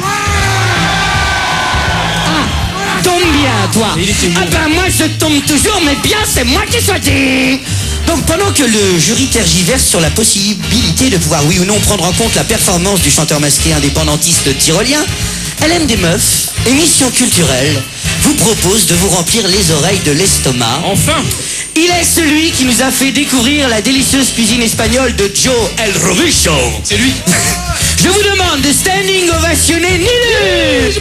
B: Tombe bien, toi. Ah ben moi je tombe toujours, mais bien c'est moi qui choisis. Donc pendant que le jury tergiverse sur la possibilité de pouvoir oui ou non prendre en compte la performance du chanteur masqué indépendantiste tyrolien, LM des Meufs, émission culturelle, vous propose de vous remplir les oreilles de l'estomac.
C: Enfin.
B: Il est celui qui nous a fait découvrir la délicieuse cuisine espagnole de Joe El Robucho.
D: C'est lui.
B: Je vous demande de standing ovationner Niluge.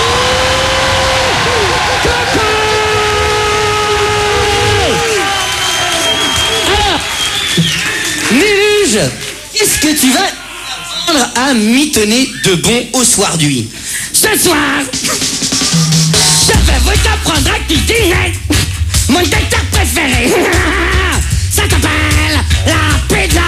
B: Alors, Niluge, qu'est-ce que tu vas apprendre à mitonner de bon au soir du I? Ce soir, je vais vous apprendre à cuisiner mon dessert préféré. Ça s'appelle la pizza.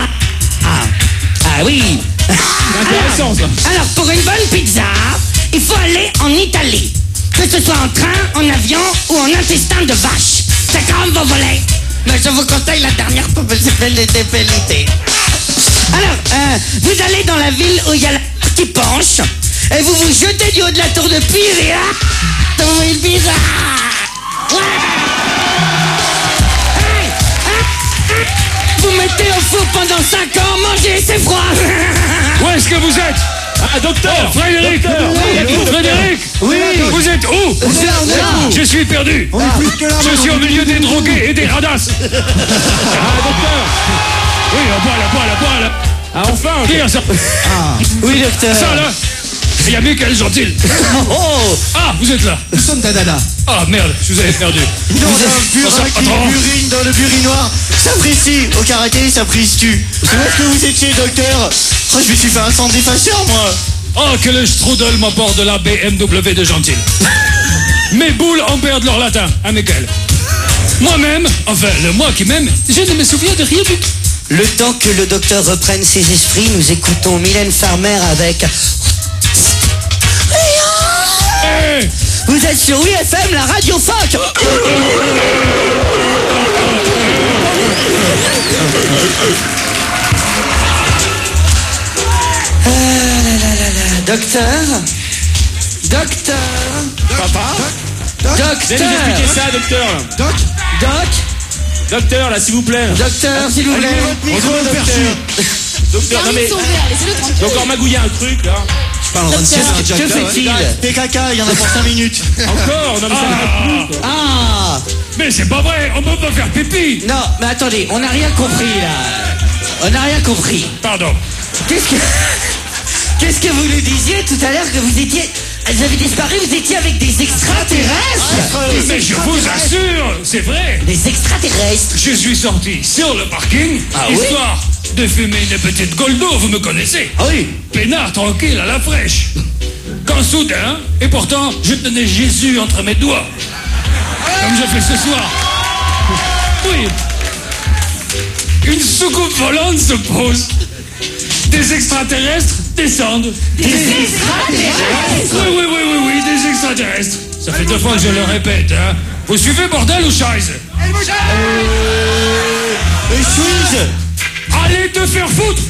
B: Ah oui.
C: Intéressant ça.
B: Alors, pour une bonne pizza, il faut aller en Italie. Que ce soit en train, en avion ou en intestin de vache. C'est comme vous voulez. Mais je vous conseille la dernière pour vous pénalité. Alors, vous allez dans la ville où il y a la tour qui penche et vous vous jetez du haut de la tour de Pise et là, vous voyez une pizza. Vous mettez au four pendant 5 ans, mangez, c'est froid.
C: Où est-ce que vous êtes?
F: Ah, docteur.
C: Frédéric. Frédéric.
B: Oui.
C: Vous êtes où? Je suis perdu. Je suis au milieu des drogués et des radasses. Ah, docteur. Oui, la poêle.
F: Ah, enfin.
C: Dire ça.
B: Oui, docteur.
C: Ça là. Il y a Michael Gentil.
B: Oh.
C: Ah, vous êtes là.
D: Nous sommes Dadada.
C: Ah merde, je vous avais perdu.
F: Dans un
C: Bonsoir,
F: burin qui
C: patron.
F: urine dans le burinoir. Ça prise-tu. Au karaté, ça prise-tu. C'est où est-ce que vous étiez, docteur? Oh, je me suis fait un sang d'effaceur, moi.
C: Oh, que le strudel m'apporte de la BMW de Gentil. Mes boules en perdent leur latin, hein, Michael. Moi-même, enfin, le moi qui m'aime, je ne me souviens de rien du tout.
B: Le temps que le docteur reprenne ses esprits, nous écoutons Mylène Farmer avec...
C: Hey.
B: Vous êtes sur WFM, la radio phoque. Docteur.
F: Papa.
B: Docteur.
F: ça, docteur.
B: Doc.
I: Docteur, là, s'il vous plaît.
B: Docteur, s'il vous plaît.
D: On demande de faire chier.
I: Docteur, non mais...
H: Termine son verre, laissez-le tranquille.
I: J'ai encore magouillé un truc, là.
D: Je parle en train de sieste,
B: Que
D: Jack.
B: fait-il?
D: T'es caca, il y en a pour 5 minutes.
I: Encore, non mais ça n'arrête plus, quoi.
B: Ah!
C: Mais c'est pas vrai, on peut pas faire pipi.
B: Non, mais attendez, on n'a rien compris là. On n'a rien compris.
C: Pardon.
B: Qu'est-ce que vous nous disiez tout à l'heure que vous étiez... Vous avez disparu, vous étiez avec des extraterrestres.
C: Mais je vous assure, c'est vrai.
B: Des extraterrestres.
C: Je suis sorti sur le parking,
B: Ah oui?
C: histoire de fumer une petite goldo, vous me connaissez.
B: Ah oui.
C: Peinard, tranquille, à la fraîche. Quand soudain, et pourtant, je tenais Jésus entre mes doigts. Comme je fais ce soir. Oui. Une soucoupe volante se pose. Des extraterrestres descendent.
B: Des extraterrestres.
C: Oui, des extraterrestres. Ça fait 2 fois que je le répète, hein. Vous suivez, bordel ou chaise? Allez te faire foutre.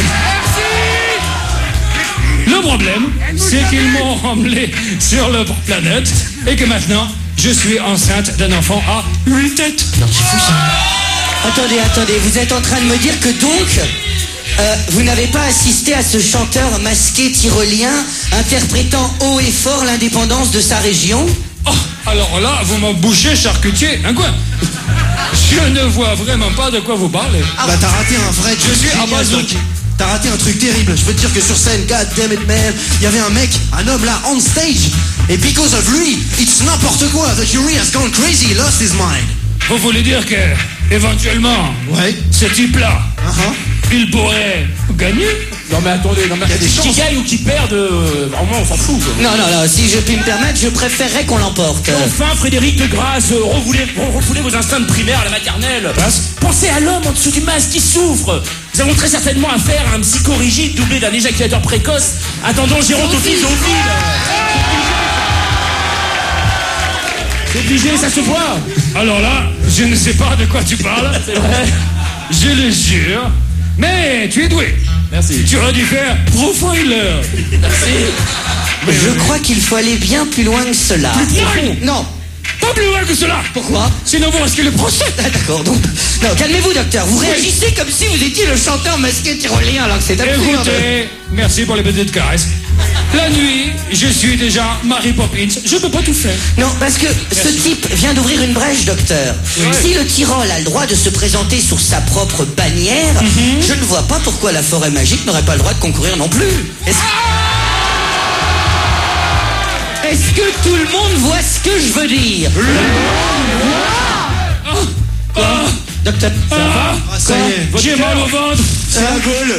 C: Le problème, c'est qu'ils m'ont emmené sur leur planète et que maintenant, je suis enceinte d'un enfant à 8 têtes.
B: Attendez, vous êtes en train de me dire que donc... vous n'avez pas assisté à ce chanteur masqué tyrolien interprétant haut et fort l'indépendance de sa région?
C: Oh, alors là, vous m'en bouchez charcutier, hein quoi? Je ne vois vraiment pas de quoi vous parlez.
D: Bah t'as raté un vrai truc.
C: Je suis à
D: génial,
C: base de-
D: Doc. T'as raté un truc terrible. Je peux te dire que sur scène, god damn it man, il y avait un mec, un homme là, on stage. Et because of lui, it's n'importe quoi. The jury has gone crazy, lost his mind.
C: Vous voulez dire que, éventuellement,
D: Ouais.
C: ce type-là,
D: Uh-huh.
C: il pourrait gagner?
I: Non mais attendez, non mais...
D: Il y a des
I: Qui
D: chances.
I: gagne ou qui perd, vraiment, on s'en fout, quoi.
B: Non, si je puis me permettre, je préférerais qu'on l'emporte.
I: Enfin, Frédéric de Grasse, refoulez vos instincts de primaire à la maternelle. Pensez à l'homme en dessous du masque qui souffre. Nous avons très certainement affaire à un psychorigide doublé d'un éjaculateur précoce. Attendons gérontophile zophile. C'est obligé, ça se voit.
C: Alors là, je ne sais pas de quoi tu parles.
I: C'est vrai.
C: Je le jure. Mais tu es doué.
I: Merci.
C: Tu aurais dû faire profiler.
B: Je crois qu'il faut aller bien plus loin que cela. Non.
C: Pas plus loin que cela.
B: Pourquoi?
C: Sinon vous risquez le procès.
B: Ah, d'accord, donc... Non, calmez-vous, docteur. Vous réagissez comme si vous étiez le chanteur masqué tyrolien, alors que c'est absolument...
C: Écoutez, merci pour les petites caresses. La nuit, je suis déjà Mary Poppins. Je peux pas tout faire.
B: Non, parce que ce type vient d'ouvrir une brèche, docteur. Si le Tyrol a le droit de se présenter sous sa propre bannière, je ne vois pas pourquoi la forêt magique n'aurait pas le droit de concourir non plus. Est-ce que tout le monde voit ce que je veux dire? Docteur,
C: Ah,
D: Ça y est.
C: j'ai mal au ventre.
D: C'est la Gaule.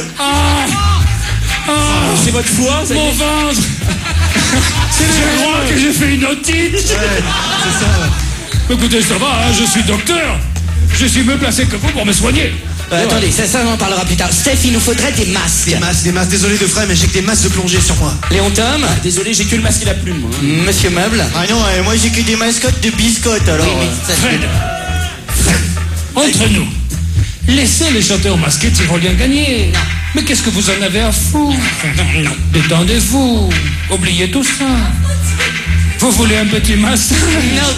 I: C'est votre foie, ça y
C: Mon
I: est.
C: ventre. Je crois que j'ai fait une otite.
D: C'est ça.
C: Écoutez, ça va, hein, je suis docteur. Je suis mieux placé que vous pour me soigner.
B: attendez, ça on en parlera plus tard. Steph, il nous faudrait des masques.
D: Des masses. Désolé de frère, mais j'ai que des masses de plongée sur moi.
B: Léon Tom,
I: Désolé, j'ai que le masque et la plume, moi.
B: Monsieur Meuble.
D: Ah non, moi j'ai que des mascottes de biscottes alors.
B: Oui, mais ça-
C: Fred, entre nous, laissez les chanteurs masqués tyroliens gagner. Mais qu'est-ce que vous en avez à foutre? Détendez-vous, oubliez tout ça. Vous voulez un petit massage?
B: Non.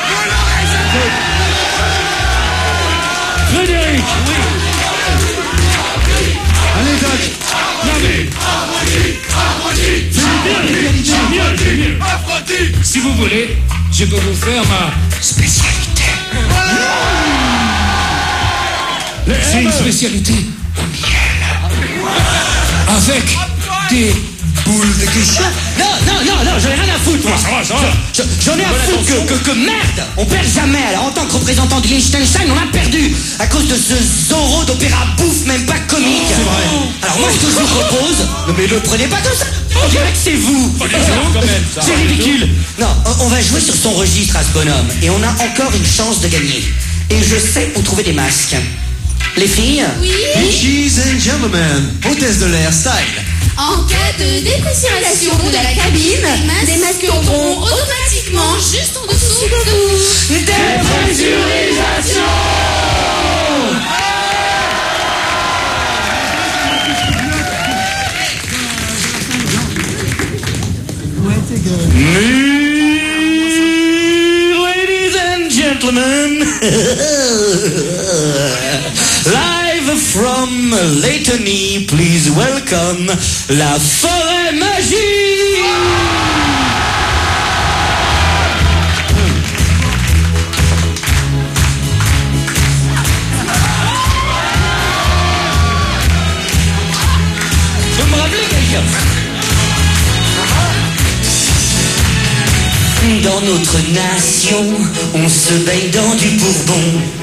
C: Frédéric!
D: Allez Doc.
C: Non mais... C'est mieux. Si vous voulez, je peux vous faire ma spécialité. C'est une spécialité au miel. Avec des boules de geisha.
B: Non, j'en ai rien à foutre, moi.
C: Ça va.
B: J'en ai à foutre que merde. On perd jamais. Alors en tant que représentant de Liechtenstein, on a perdu à cause de ce Zorro d'opéra bouffe, même pas comique. C'est vrai. Alors moi, ce que je vous propose, non mais le prenez pas comme ça. On dirait que c'est vous.
C: Pas des gens, quand même. Ça
B: C'est
C: va,
B: ridicule. Non, on va jouer sur son registre à ce bonhomme. Et on a encore une chance de gagner. Et je sais où trouver des masques. Les filles?
D: Bitches and gentlemen, hôtesse de l'air style.
H: En cas de dépressurisation de la cabine, des masques tomberont automatiquement juste en dessous de vous.
B: Dépressurisation!
D: Ladies and gentlemen,
B: Live from Lettonie, please welcome la forêt magique. Vous me rappelez quelqu'un? Dans notre nation, on se baigne dans du bourbon.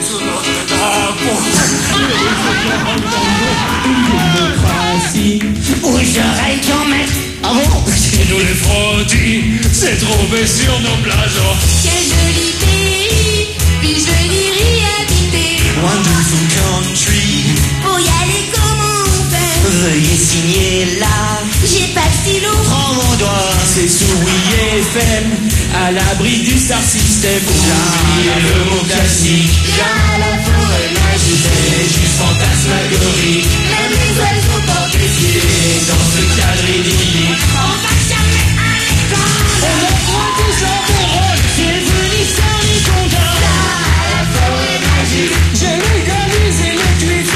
B: Où j'aurais qu'en mettre. Ah bon?
C: Et nous les frottis, c'est trouvé sur nos plages.
H: Quel joli pays, puis je l'irai habiter.
B: Wonderful country.
H: Pour y aller, comment on fait?
B: Veuillez signer là.
H: J'ai pas de stylo.
B: Prends mon doigt.
I: C'est sous FM, à l'abri du star system. Oubliez le mot classique.
H: Y'a la forêt magique.
I: C'est juste fantasmagorique.
H: Même les oiseaux portent des
I: Et dans ce cadre idyllique,
H: On va jamais à l'école.
I: on apprend tous à mon rôle. C'est venu faire les condors.
H: La forêt magique.
I: J'ai légalisé le cuivre.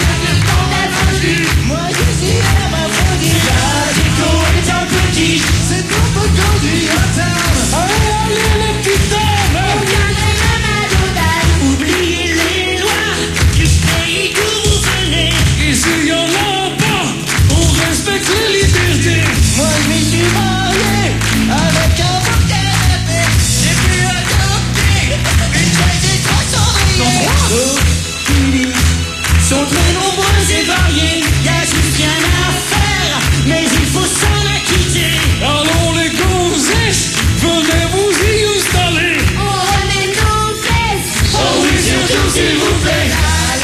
I: Moi je suis hermaphrodite. La déco est un petit. C'est un peu candidateur. Allez les petites dames.
H: Regardez ma madonna.
I: Oubliez les lois du pays d'où vous venez. Ici y'en a pas. On respecte les libertés. Moi je m'y suis marié avec un bon canapé. J'ai pu adopter une petite transformée. Nos pays sont très nombreux et variés. Y'a juste rien à faire, mais il faut s'en acquitter. Allons les gonzesses, venez vous y installer.
H: On remet nos fesses.
I: Oh oui, surtout s'il vous plaît.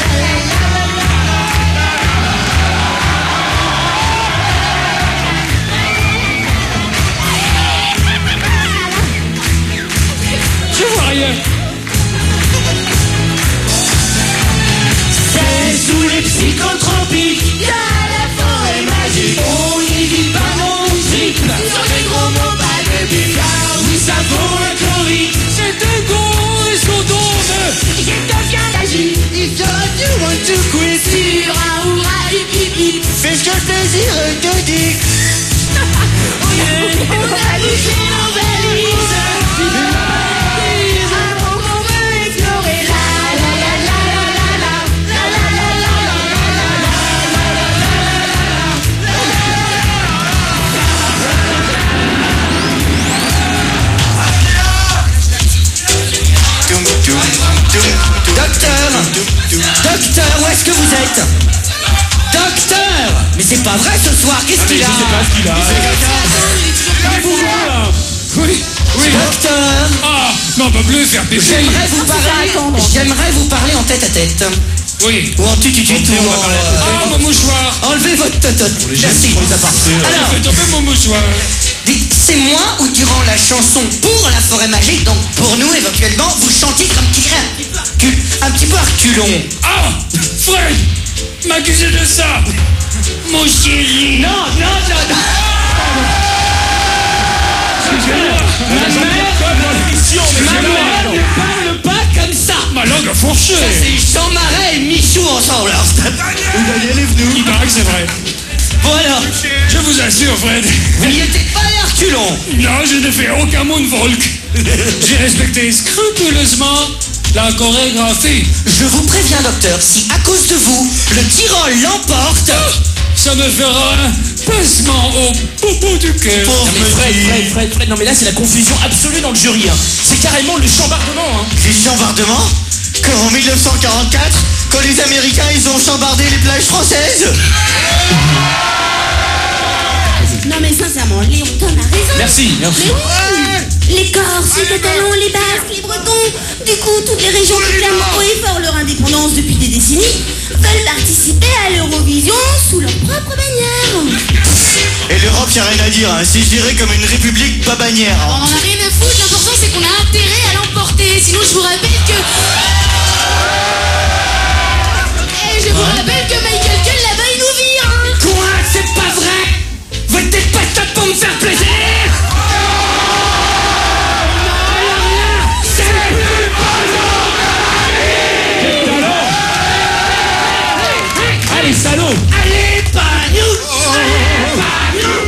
I: Je vois rien. C'est sous les psychotropiques.
H: Y'a la forêt magique.
I: On y vit pas non triple.
H: Sur les gros mots, pas de but.
I: Car oui, ça vaut un chloride. C'est un gros et son
H: J'ai deviens d'agir.
I: If you want to quit,
H: Sur un hurrah hip.
I: fais-je le plaisir de dire.
H: On a bouché nos valises. Avant qu'on veut explorer. La la la la la la la la la la
B: Docteur, où est-ce que vous êtes? Docteur! Mais c'est pas vrai ce soir, qu'est-ce qu'il a?
C: Je sais pas ce qu'il a.
I: Vous voir là.
C: Oui, oui.
B: Docteur!
C: Ah, mais on peut plus faire péché.
B: J'aimerais vous parler en tête à tête.
C: Oui.
B: Ou en tututut ou en...
C: Ah, mon mouchoir.
B: Enlevez votre totote. Merci. Alors,
C: Fais tomber mon mouchoir.
B: dites, c'est moi ou durant la chanson pour la forêt magique, donc pour nous éventuellement, vous chantiez comme un petit peu reculon.
C: Ah, Fred, m'accuser de ça. Mon chéri.
B: Non. Ma mère ne parle pas comme ça.
C: Ma langue a fourché.
B: Ça, c'est Jean Marais et Michou ensemble. Alors,
D: Daniel est venu.
C: Il paraît que c'est vrai.
B: voilà.
C: Je vous assure, Fred.
B: Vous n'y étiez pas les reculons.
C: Non, je n'ai fait aucun moonwalk. J'ai respecté scrupuleusement la chorégraphie.
B: Je vous préviens, docteur, si à cause de vous, le Tyrol l'emporte...
C: Ça me fera un pincement au bout du cœur.
B: Pauvre
I: Non mais Fred, non mais là c'est la confusion absolue dans le jury. Hein. C'est carrément le chambardement. Hein.
B: Les chambardements? Comme en 1944, quand les Américains ils ont chambardé les plages françaises?
H: Non mais sincèrement, Léon, Tom a raison.
I: Merci.
H: Mais oui. Les Corses, les Catalans, les Basques, les Bretons, du coup toutes les régions qui clament haut et fort leur indépendance depuis des décennies veulent participer à l'Eurovision sous leur propre bannière.
B: Et l'Europe, y a rien à dire, hein. C'est géré comme une république pas bannière.
H: On en a rien à foutre, l'important c'est qu'on a intérêt à l'emporter. Sinon je vous rappelle que... Et je vous rappelle que Michael Kell là-bas il nous vire, hein.
B: Quoi? C'est pas vrai? Vous êtes pas top pour me faire plaisir?
I: les salauds.
B: Allez, pas nous. Allez, pas nous.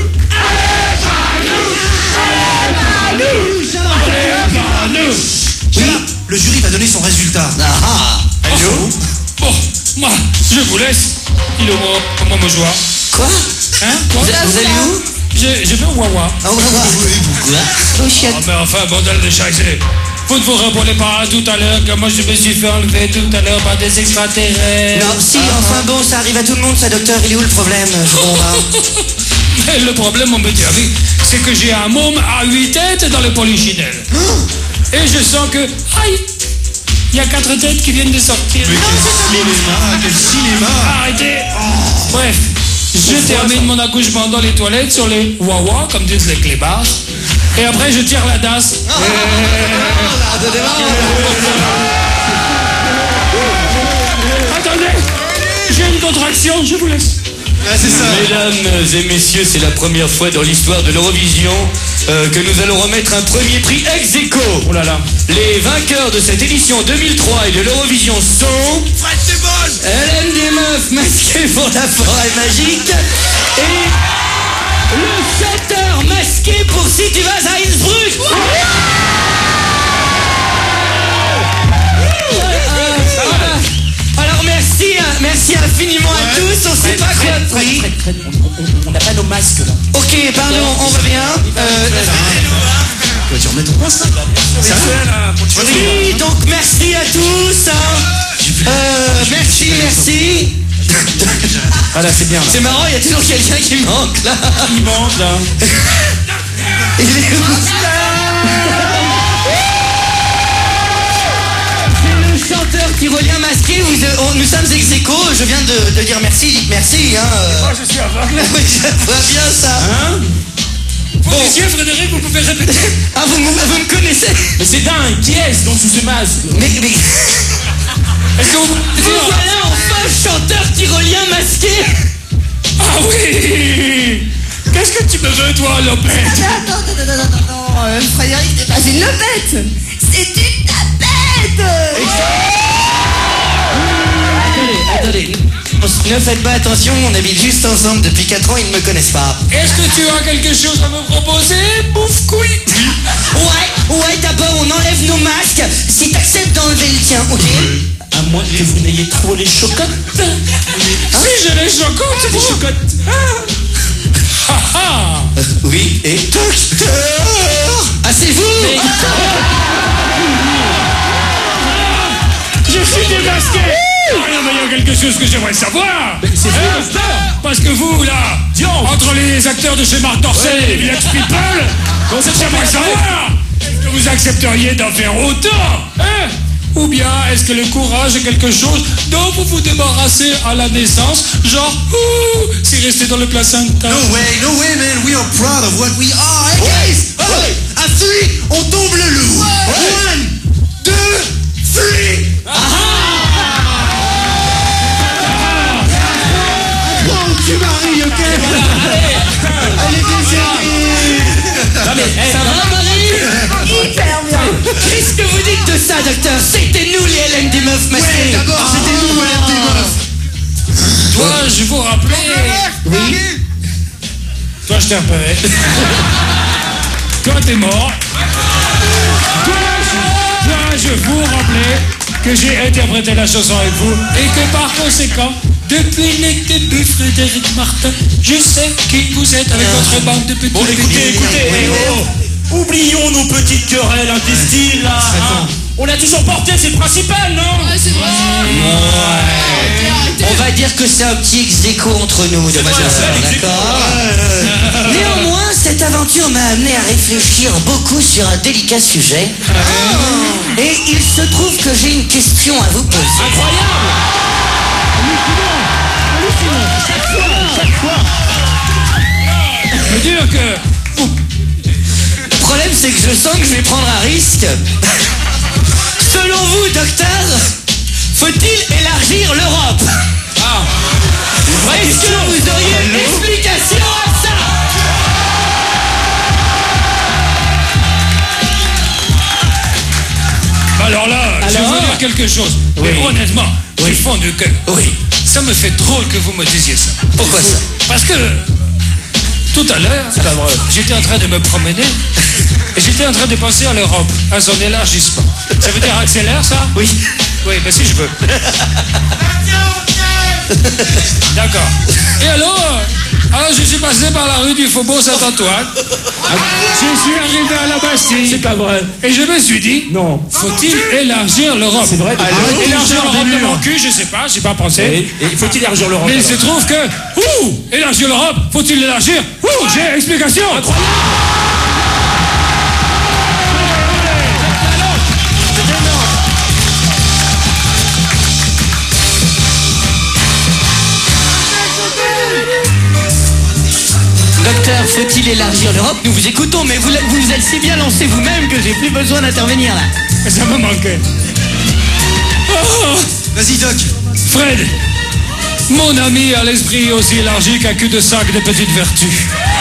D: Oui, le jury va donner son résultat.
C: Allô? Bon, moi, je vous laisse. Il est au moment me joie.
B: Quoi?
C: Hein? Quoi?
B: Vous allez où?
C: Je vais au Wawa.
B: Ah, ouais.
C: Ah, mais enfin, bordel de chassé. Vous ne vous rappelez pas tout à l'heure que moi je me suis fait enlever tout à l'heure par des extraterrestres?
B: Non, si, enfin bon, ça arrive à tout le monde, ça, docteur. Il est où le problème?
C: Mais le problème, on me dit, oui, c'est que j'ai un môme à 8 têtes dans le polichinelle. Et je sens que, aïe, il y a 4 têtes qui viennent de sortir.
D: Mais quel cinéma!
C: Arrêtez. Bref, je termine mon accouchement dans les toilettes sur les Wawa, comme disent les clébards. Et après, je tire la dasse. Attendez, j'ai une contraction, je vous laisse.
D: Ah, c'est ça.
F: Mesdames et messieurs, c'est la première fois dans l'histoire de l'Eurovision que nous allons remettre un premier prix ex aequo.
C: Oh là là.
F: Les vainqueurs de cette édition 2003 et de l'Eurovision sont...
B: Hélène des meufs masquées pour la forêt magique et le chanteur masqué pour Si tu vas à Innsbruck. Alors merci infiniment à tous, on sait pas quoi. Oui.
I: On n'a pas nos masques là.
B: Ok, pardon, on revient.
D: Tu remets ton poste là?
B: Oui, donc merci à tous. Merci.
C: Ah là, c'est bien.
B: C'est marrant, il y a toujours quelqu'un qui manque là.
C: Il manque là.
B: Il est où? C'est le chanteur tyrolien masqué. Nous sommes ex aequo. Je viens de dire merci. Dites merci. Hein.
C: Moi, je suis aveugle.
B: Oui, je vois bien ça.
C: Hein? Monsieur Frédéric, vous pouvez répéter?
B: Ah, vous me connaissez?
I: Mais c'est dingue, qui est-ce donc sous ce masque?
B: Mais...
C: Est-ce que vous...
B: voilà enfin chanteur tyrolien masqué.
C: Ah oui! Qu'est-ce que tu me veux, toi, Lopette?
G: Attends, Frédéric, c'est pas une lopette. C'est une tapette.
B: Attendez. Ne faites pas attention, on habite juste ensemble depuis 4 ans, ils ne me connaissent pas.
C: Est-ce que tu as quelque chose à me proposer, bouffe couille?
B: Ouais, d'abord on enlève nos masques, si t'acceptes d'enlever le tien, ok?
I: À moins que vous n'ayez trop les chocottes.
C: Si j'ai les chocottes,
I: Les chocottes.
B: Oui, et docteur. Ah, c'est vous?
C: Je suis démasqué. Non, mais il y a quelque chose que j'aimerais savoir.
I: C'est vous, docteur.
C: Parce que vous, là, entre les acteurs de chez Marc Dorcel et les Village People, j'aimerais savoir, est-ce que vous accepteriez d'en faire autant, hein? Ou bien est-ce que le courage est quelque chose dont vous vous débarrassez à la naissance, genre, c'est resté dans le placenta?
D: No way, man. We are proud of what we are. Hey, guys! À 3, on tombe le loup. 1, 2, 3. Tu maries, ok? Elle est décédée.
I: Non mais,
B: Ça va, Marie?
G: Hyper bien.
B: Qu'est-ce que vous dites de ça, docteur? C'était nous les Hélène des meufs masquées.
D: Ouais, d'abord, c'était nous, Hélène des meufs.
C: Toi, je vous rappelais...
B: Oui.
C: Toi, je t'ai repéré. Toi, t'es mort. Toi, je vous rappelais que j'ai interprété la chanson avec vous et que par conséquent, depuis les débuts, Frédéric Martin, je sais qui vous êtes avec votre bande de petits.
I: bon, écoutez, oublions nos petites querelles intestines là. Hein. On a toujours porté, c'est le principal, non?
H: Ouais, c'est vrai.
B: On va dire que c'est un petit ex aequo entre nous, docteur, d'accord? Néanmoins, cette aventure m'a amené à réfléchir beaucoup sur un délicat sujet. Et il se trouve que j'ai une question à vous poser.
I: Incroyable.
C: Je veux dire que...
B: Le problème, c'est que je sens que je vais prendre un risque. Selon vous, docteur, faut-il élargir l'Europe? Est-ce que vous auriez une explication à ça?
C: Alors là, je veux dire quelque chose. Mais honnêtement, je du fond du cœur.
B: Oui.
C: Ça me fait drôle que vous me disiez ça.
B: Pourquoi ça?
C: Parce que tout à l'heure, j'étais en train de me promener et j'étais en train de penser à l'Europe, à son élargissement. Ça veut dire accélère, ça?
B: Oui.
C: Oui, ben si je veux. D'accord. Et alors je suis passé par la rue du Faubourg Saint-Antoine. Je suis arrivé à la Bastille.
I: C'est pas vrai.
C: Et je me suis dit,
I: Non.
C: faut-il élargir l'Europe?
I: C'est vrai.
C: Élargir l'Europe de mon cul, je sais pas, j'ai pas pensé.
I: Et faut-il élargir l'Europe?
C: Mais il se trouve que, élargir l'Europe, faut-il l'élargir? J'ai explication.
B: Docteur, faut-il élargir l'Europe? Nous vous écoutons, mais vous êtes si bien lancé vous-même que j'ai plus besoin d'intervenir là.
C: Ça me manquait.
D: Vas-y, Doc.
C: Fred, mon ami a l'esprit aussi élargi qu'un cul-de-sac de petites vertus.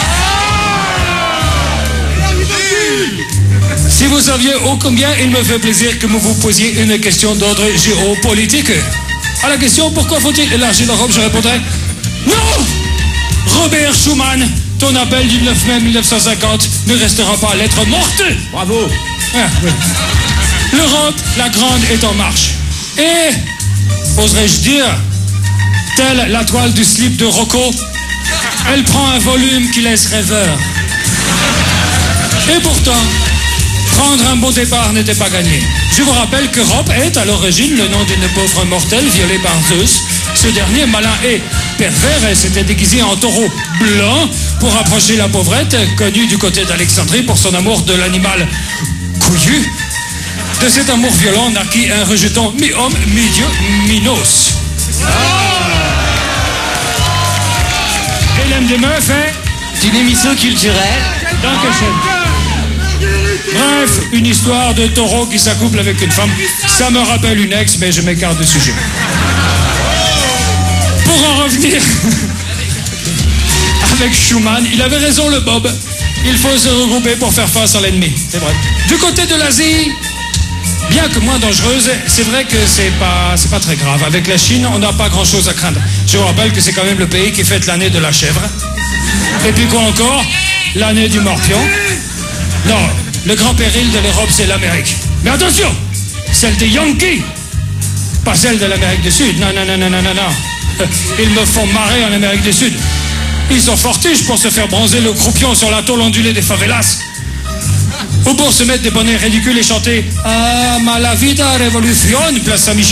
C: Si vous saviez ô combien il me fait plaisir que vous posiez une question d'ordre géopolitique. À la question pourquoi faut-il élargir l'Europe, je répondrai non! Robert Schuman, ton appel du 9 mai 1950 ne restera pas lettre morte.
I: Bravo.
C: Ah, oui. L'Europe, la grande, est en marche. Et, oserais-je dire, telle la toile du slip de Rocco, elle prend un volume qui laisse rêveur. Et pourtant, prendre un bon départ n'était pas gagné. Je vous rappelle qu'Europe est à l'origine le nom d'une pauvre mortelle violée par Zeus. Ce dernier, malin et pervers, s'était déguisé en taureau blanc pour approcher la pauvrette, connue du côté d'Alexandrie pour son amour de l'animal couillu. De cet amour violent naquit un rejeton mi-homme, mi-dieu, mi-nos. Hélène des meufs, hein?
B: Une émission culturelle.
C: Bref, une histoire de taureau qui s'accouple avec une femme. Ça me rappelle une ex, mais je m'écarte du sujet. Pour en revenir avec Schuman, il avait raison le Bob. Il faut se regrouper pour faire face à l'ennemi. C'est vrai. Du côté de l'Asie, bien que moins dangereuse, c'est vrai que c'est pas très grave. Avec la Chine, on n'a pas grand-chose à craindre. Je vous rappelle que c'est quand même le pays qui fête l'année de la chèvre. Et puis quoi encore? L'année du morpion. Non, le grand péril de l'Europe, c'est l'Amérique. Mais attention, celle des Yankees, pas celle de l'Amérique du Sud. Non. Ils me font marrer en Amérique du Sud. Ils sont fortiches pour se faire bronzer le croupion sur la tôle ondulée des favelas. Ou pour se mettre des bonnets ridicules et chanter « Ah, ma la vida révolution, place Saint-Michel ».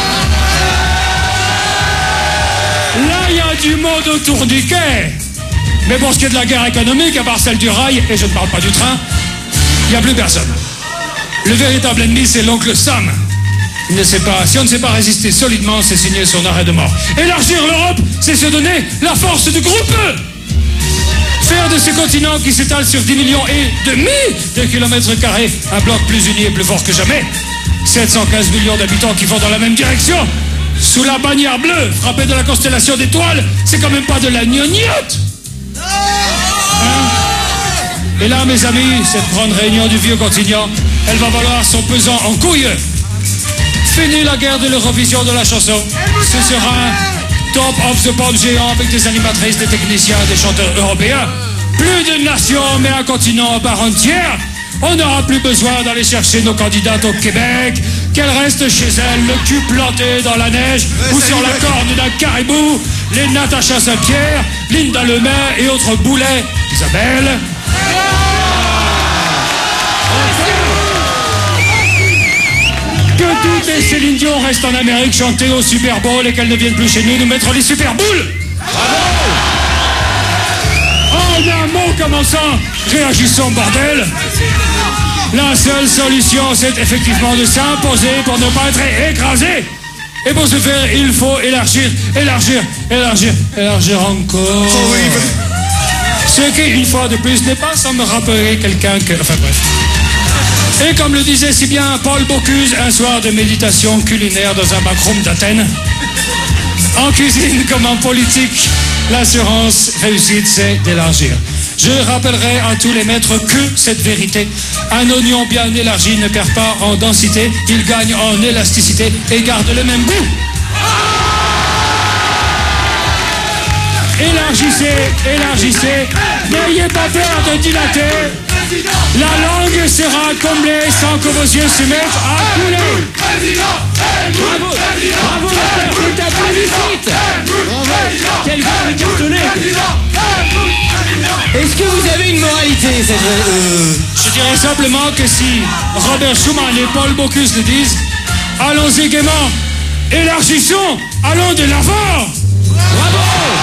C: Là, il y a du monde autour du quai. Mais pour ce qui est de la guerre économique, à part celle du rail, et je ne parle pas du train, il n'y a plus personne. Le véritable ennemi, c'est l'oncle Sam. Si on ne sait pas résister solidement, c'est signer son arrêt de mort. Élargir l'Europe, c'est se donner la force du groupe. Faire de ce continent qui s'étale sur 10 millions et demi de kilomètres carrés un bloc plus uni et plus fort que jamais. 715 millions d'habitants qui vont dans la même direction. Sous la bannière bleue, frappée de la constellation d'étoiles, c'est quand même pas de la gnognotte. Et là, mes amis, cette grande réunion du vieux continent, elle va valoir son pesant en couilles. Fini la guerre de l'Eurovision de la chanson. Ce sera un top of the pop géant avec des animatrices, des techniciens, des chanteurs européens. Plus d'une nation, mais un continent en part entière. On n'aura plus besoin d'aller chercher nos candidates au Québec, qu'elles restent chez elles, le cul planté dans la neige ou sur la corne d'un caribou. Les Natacha Saint-Pierre, Linda Lemay et autres boulets. Isabelle. Que toutes les Céline Dion restent en Amérique chanter au Super Bowl et qu'elles ne viennent plus chez nous mettre les Super Boules. En un mot commençant, réagissons bordel. La seule solution, c'est effectivement de s'imposer pour ne pas être écrasé. Et pour ce faire, il faut élargir encore.
D: Oh oui.
C: Ce qui, une fois de plus, n'est pas sans me rappeler quelqu'un que... Enfin bref. Et comme le disait si bien Paul Bocuse un soir de méditation culinaire dans un backroom d'Athènes, en cuisine comme en politique, l'assurance réussite, c'est d'élargir. Je rappellerai à tous les maîtres que cette vérité, un oignon bien élargi ne perd pas en densité, il gagne en élasticité et garde le même goût. Élargissez, n'ayez pas peur de dilater. La langue sera comblée sans que vos yeux se mettent à couler.
I: Bravo, docteur, c'est un peu vite. Quel grand cartonné.
B: Est-ce que vous avez une moralité,
C: Je dirais simplement que si Robert Schumann et Paul Bocuse le disent, allons-y gaiement, élargissons, allons de l'avant.
I: Bravo.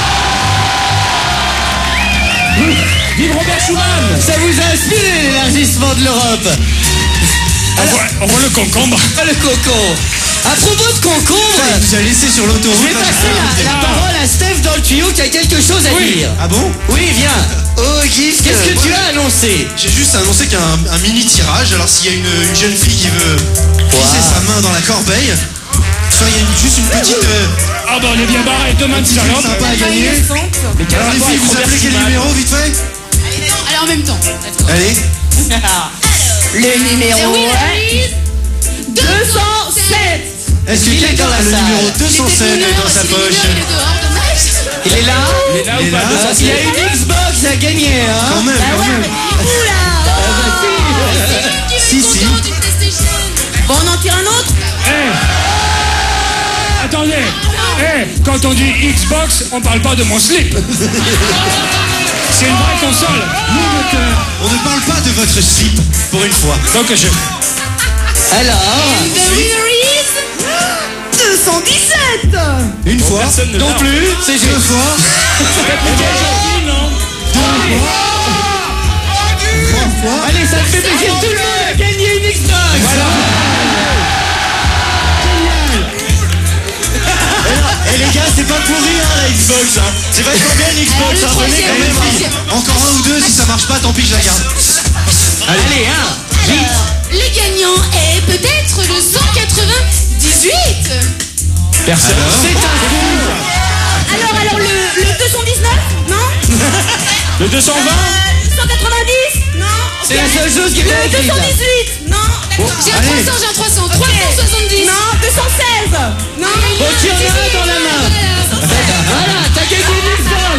I: Vive Robert Schumann.
B: Ça vous a inspiré l'élargissement de l'Europe?
C: On voit le concombre.
B: Le concombre. À propos de concombre,
D: Il nous a laissé sur l'autoroute.
B: je vais passer la parole à Steph dans le tuyau qui a quelque chose à dire.
D: Ah bon?
B: Oui, viens.
D: Oh, Gift.
B: Qu'est-ce que tu as annoncé?
D: J'ai juste annoncé qu'il y a un mini tirage. Alors s'il y a une jeune fille qui veut glisser sa main dans la corbeille, soit il y a juste une petite
C: Ah bah on est bien barré, demain de salope.
D: sympa à gagner. Alors les filles, vous appelez quel numéro vite fait?
H: Allez, en même temps.
D: Allez.
G: Le numéro
H: Oui,
G: 207.
D: Est-ce que quelqu'un a le numéro 207 dans sa poche?
H: Il est dehors, dommage.
B: Il est là?
I: Il est là ou
D: Il est
I: pas
D: là.
B: Il y a une Xbox à gagner, hein?
D: Quand même, quand même.
H: Si,
D: si.
G: Bon, on en tire un autre.
C: Attendez, quand on dit Xbox, on parle pas de mon slip. C'est une vraie console.
D: On ne parle pas de votre slip, pour une fois.
C: Donc je...
B: Alors,
H: The winner is
G: 217.
D: Une fois.
I: Personne ne
B: non
I: meurt.
B: plus, c'est
D: Deux
B: juste.
D: fois. Trois fois.
B: Allez, ça me fait plaisir, tout le monde a gagné une Xbox.
D: Eh les gars, c'est pas pour rire la Xbox, hein. C'est vachement bien une Xbox,
H: Le
D: hein. Venez
H: troisième,
D: quand
H: le
D: même.
H: troisième.
D: Encore un ou deux, si ça marche pas, tant pis, je la garde.
B: Allez, hein.
H: Alors, le gagnant est peut-être le 198.
I: Personne.
B: C'est un
G: Alors, le 219. Non.
I: Le 220.
G: 190. Non.
B: C'est la seule chose qui est
G: Le
B: écrite, là.
G: 218. Non.
H: J'ai un 300, j'ai un 300. 370.
G: Non, 216. Non.
B: Bon, tu en as un dans la main. Voilà, t'as gagné une Xbox.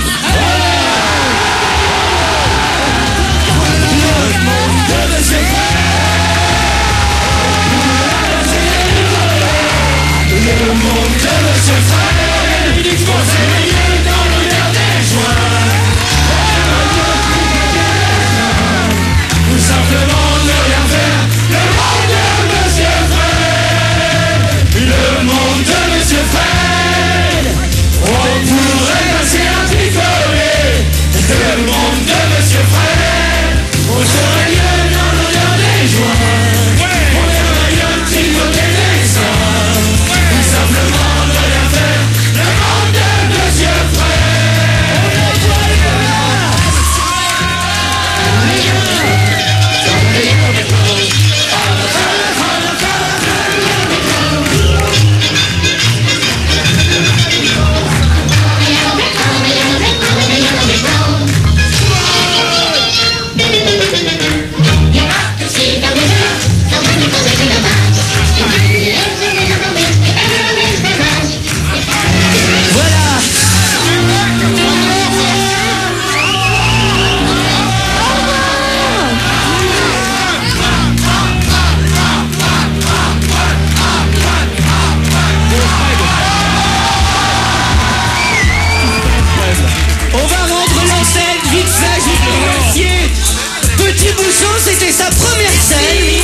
B: On va rendre l'antenne vite fait, je vous remercier. Petit Bouchon, c'était sa première scène.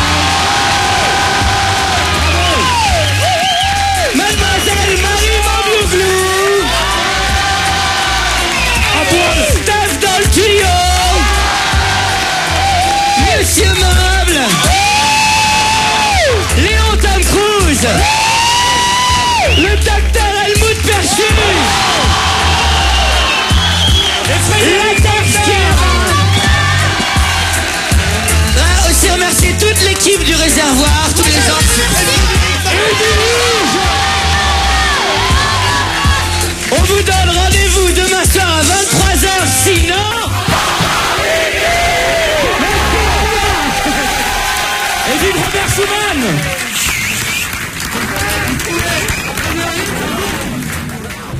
B: Mademoiselle Marie Mambouglou. Steph dans le tuyau. Monsieur Meuble. Léon Tom Cruise. Le docteur Helmut Perchu. Aussi remercier toute l'équipe du réservoir, tous les gens. On vous donne rendez-vous demain soir à 23h, sinon...
I: Et vive Robert Schumann.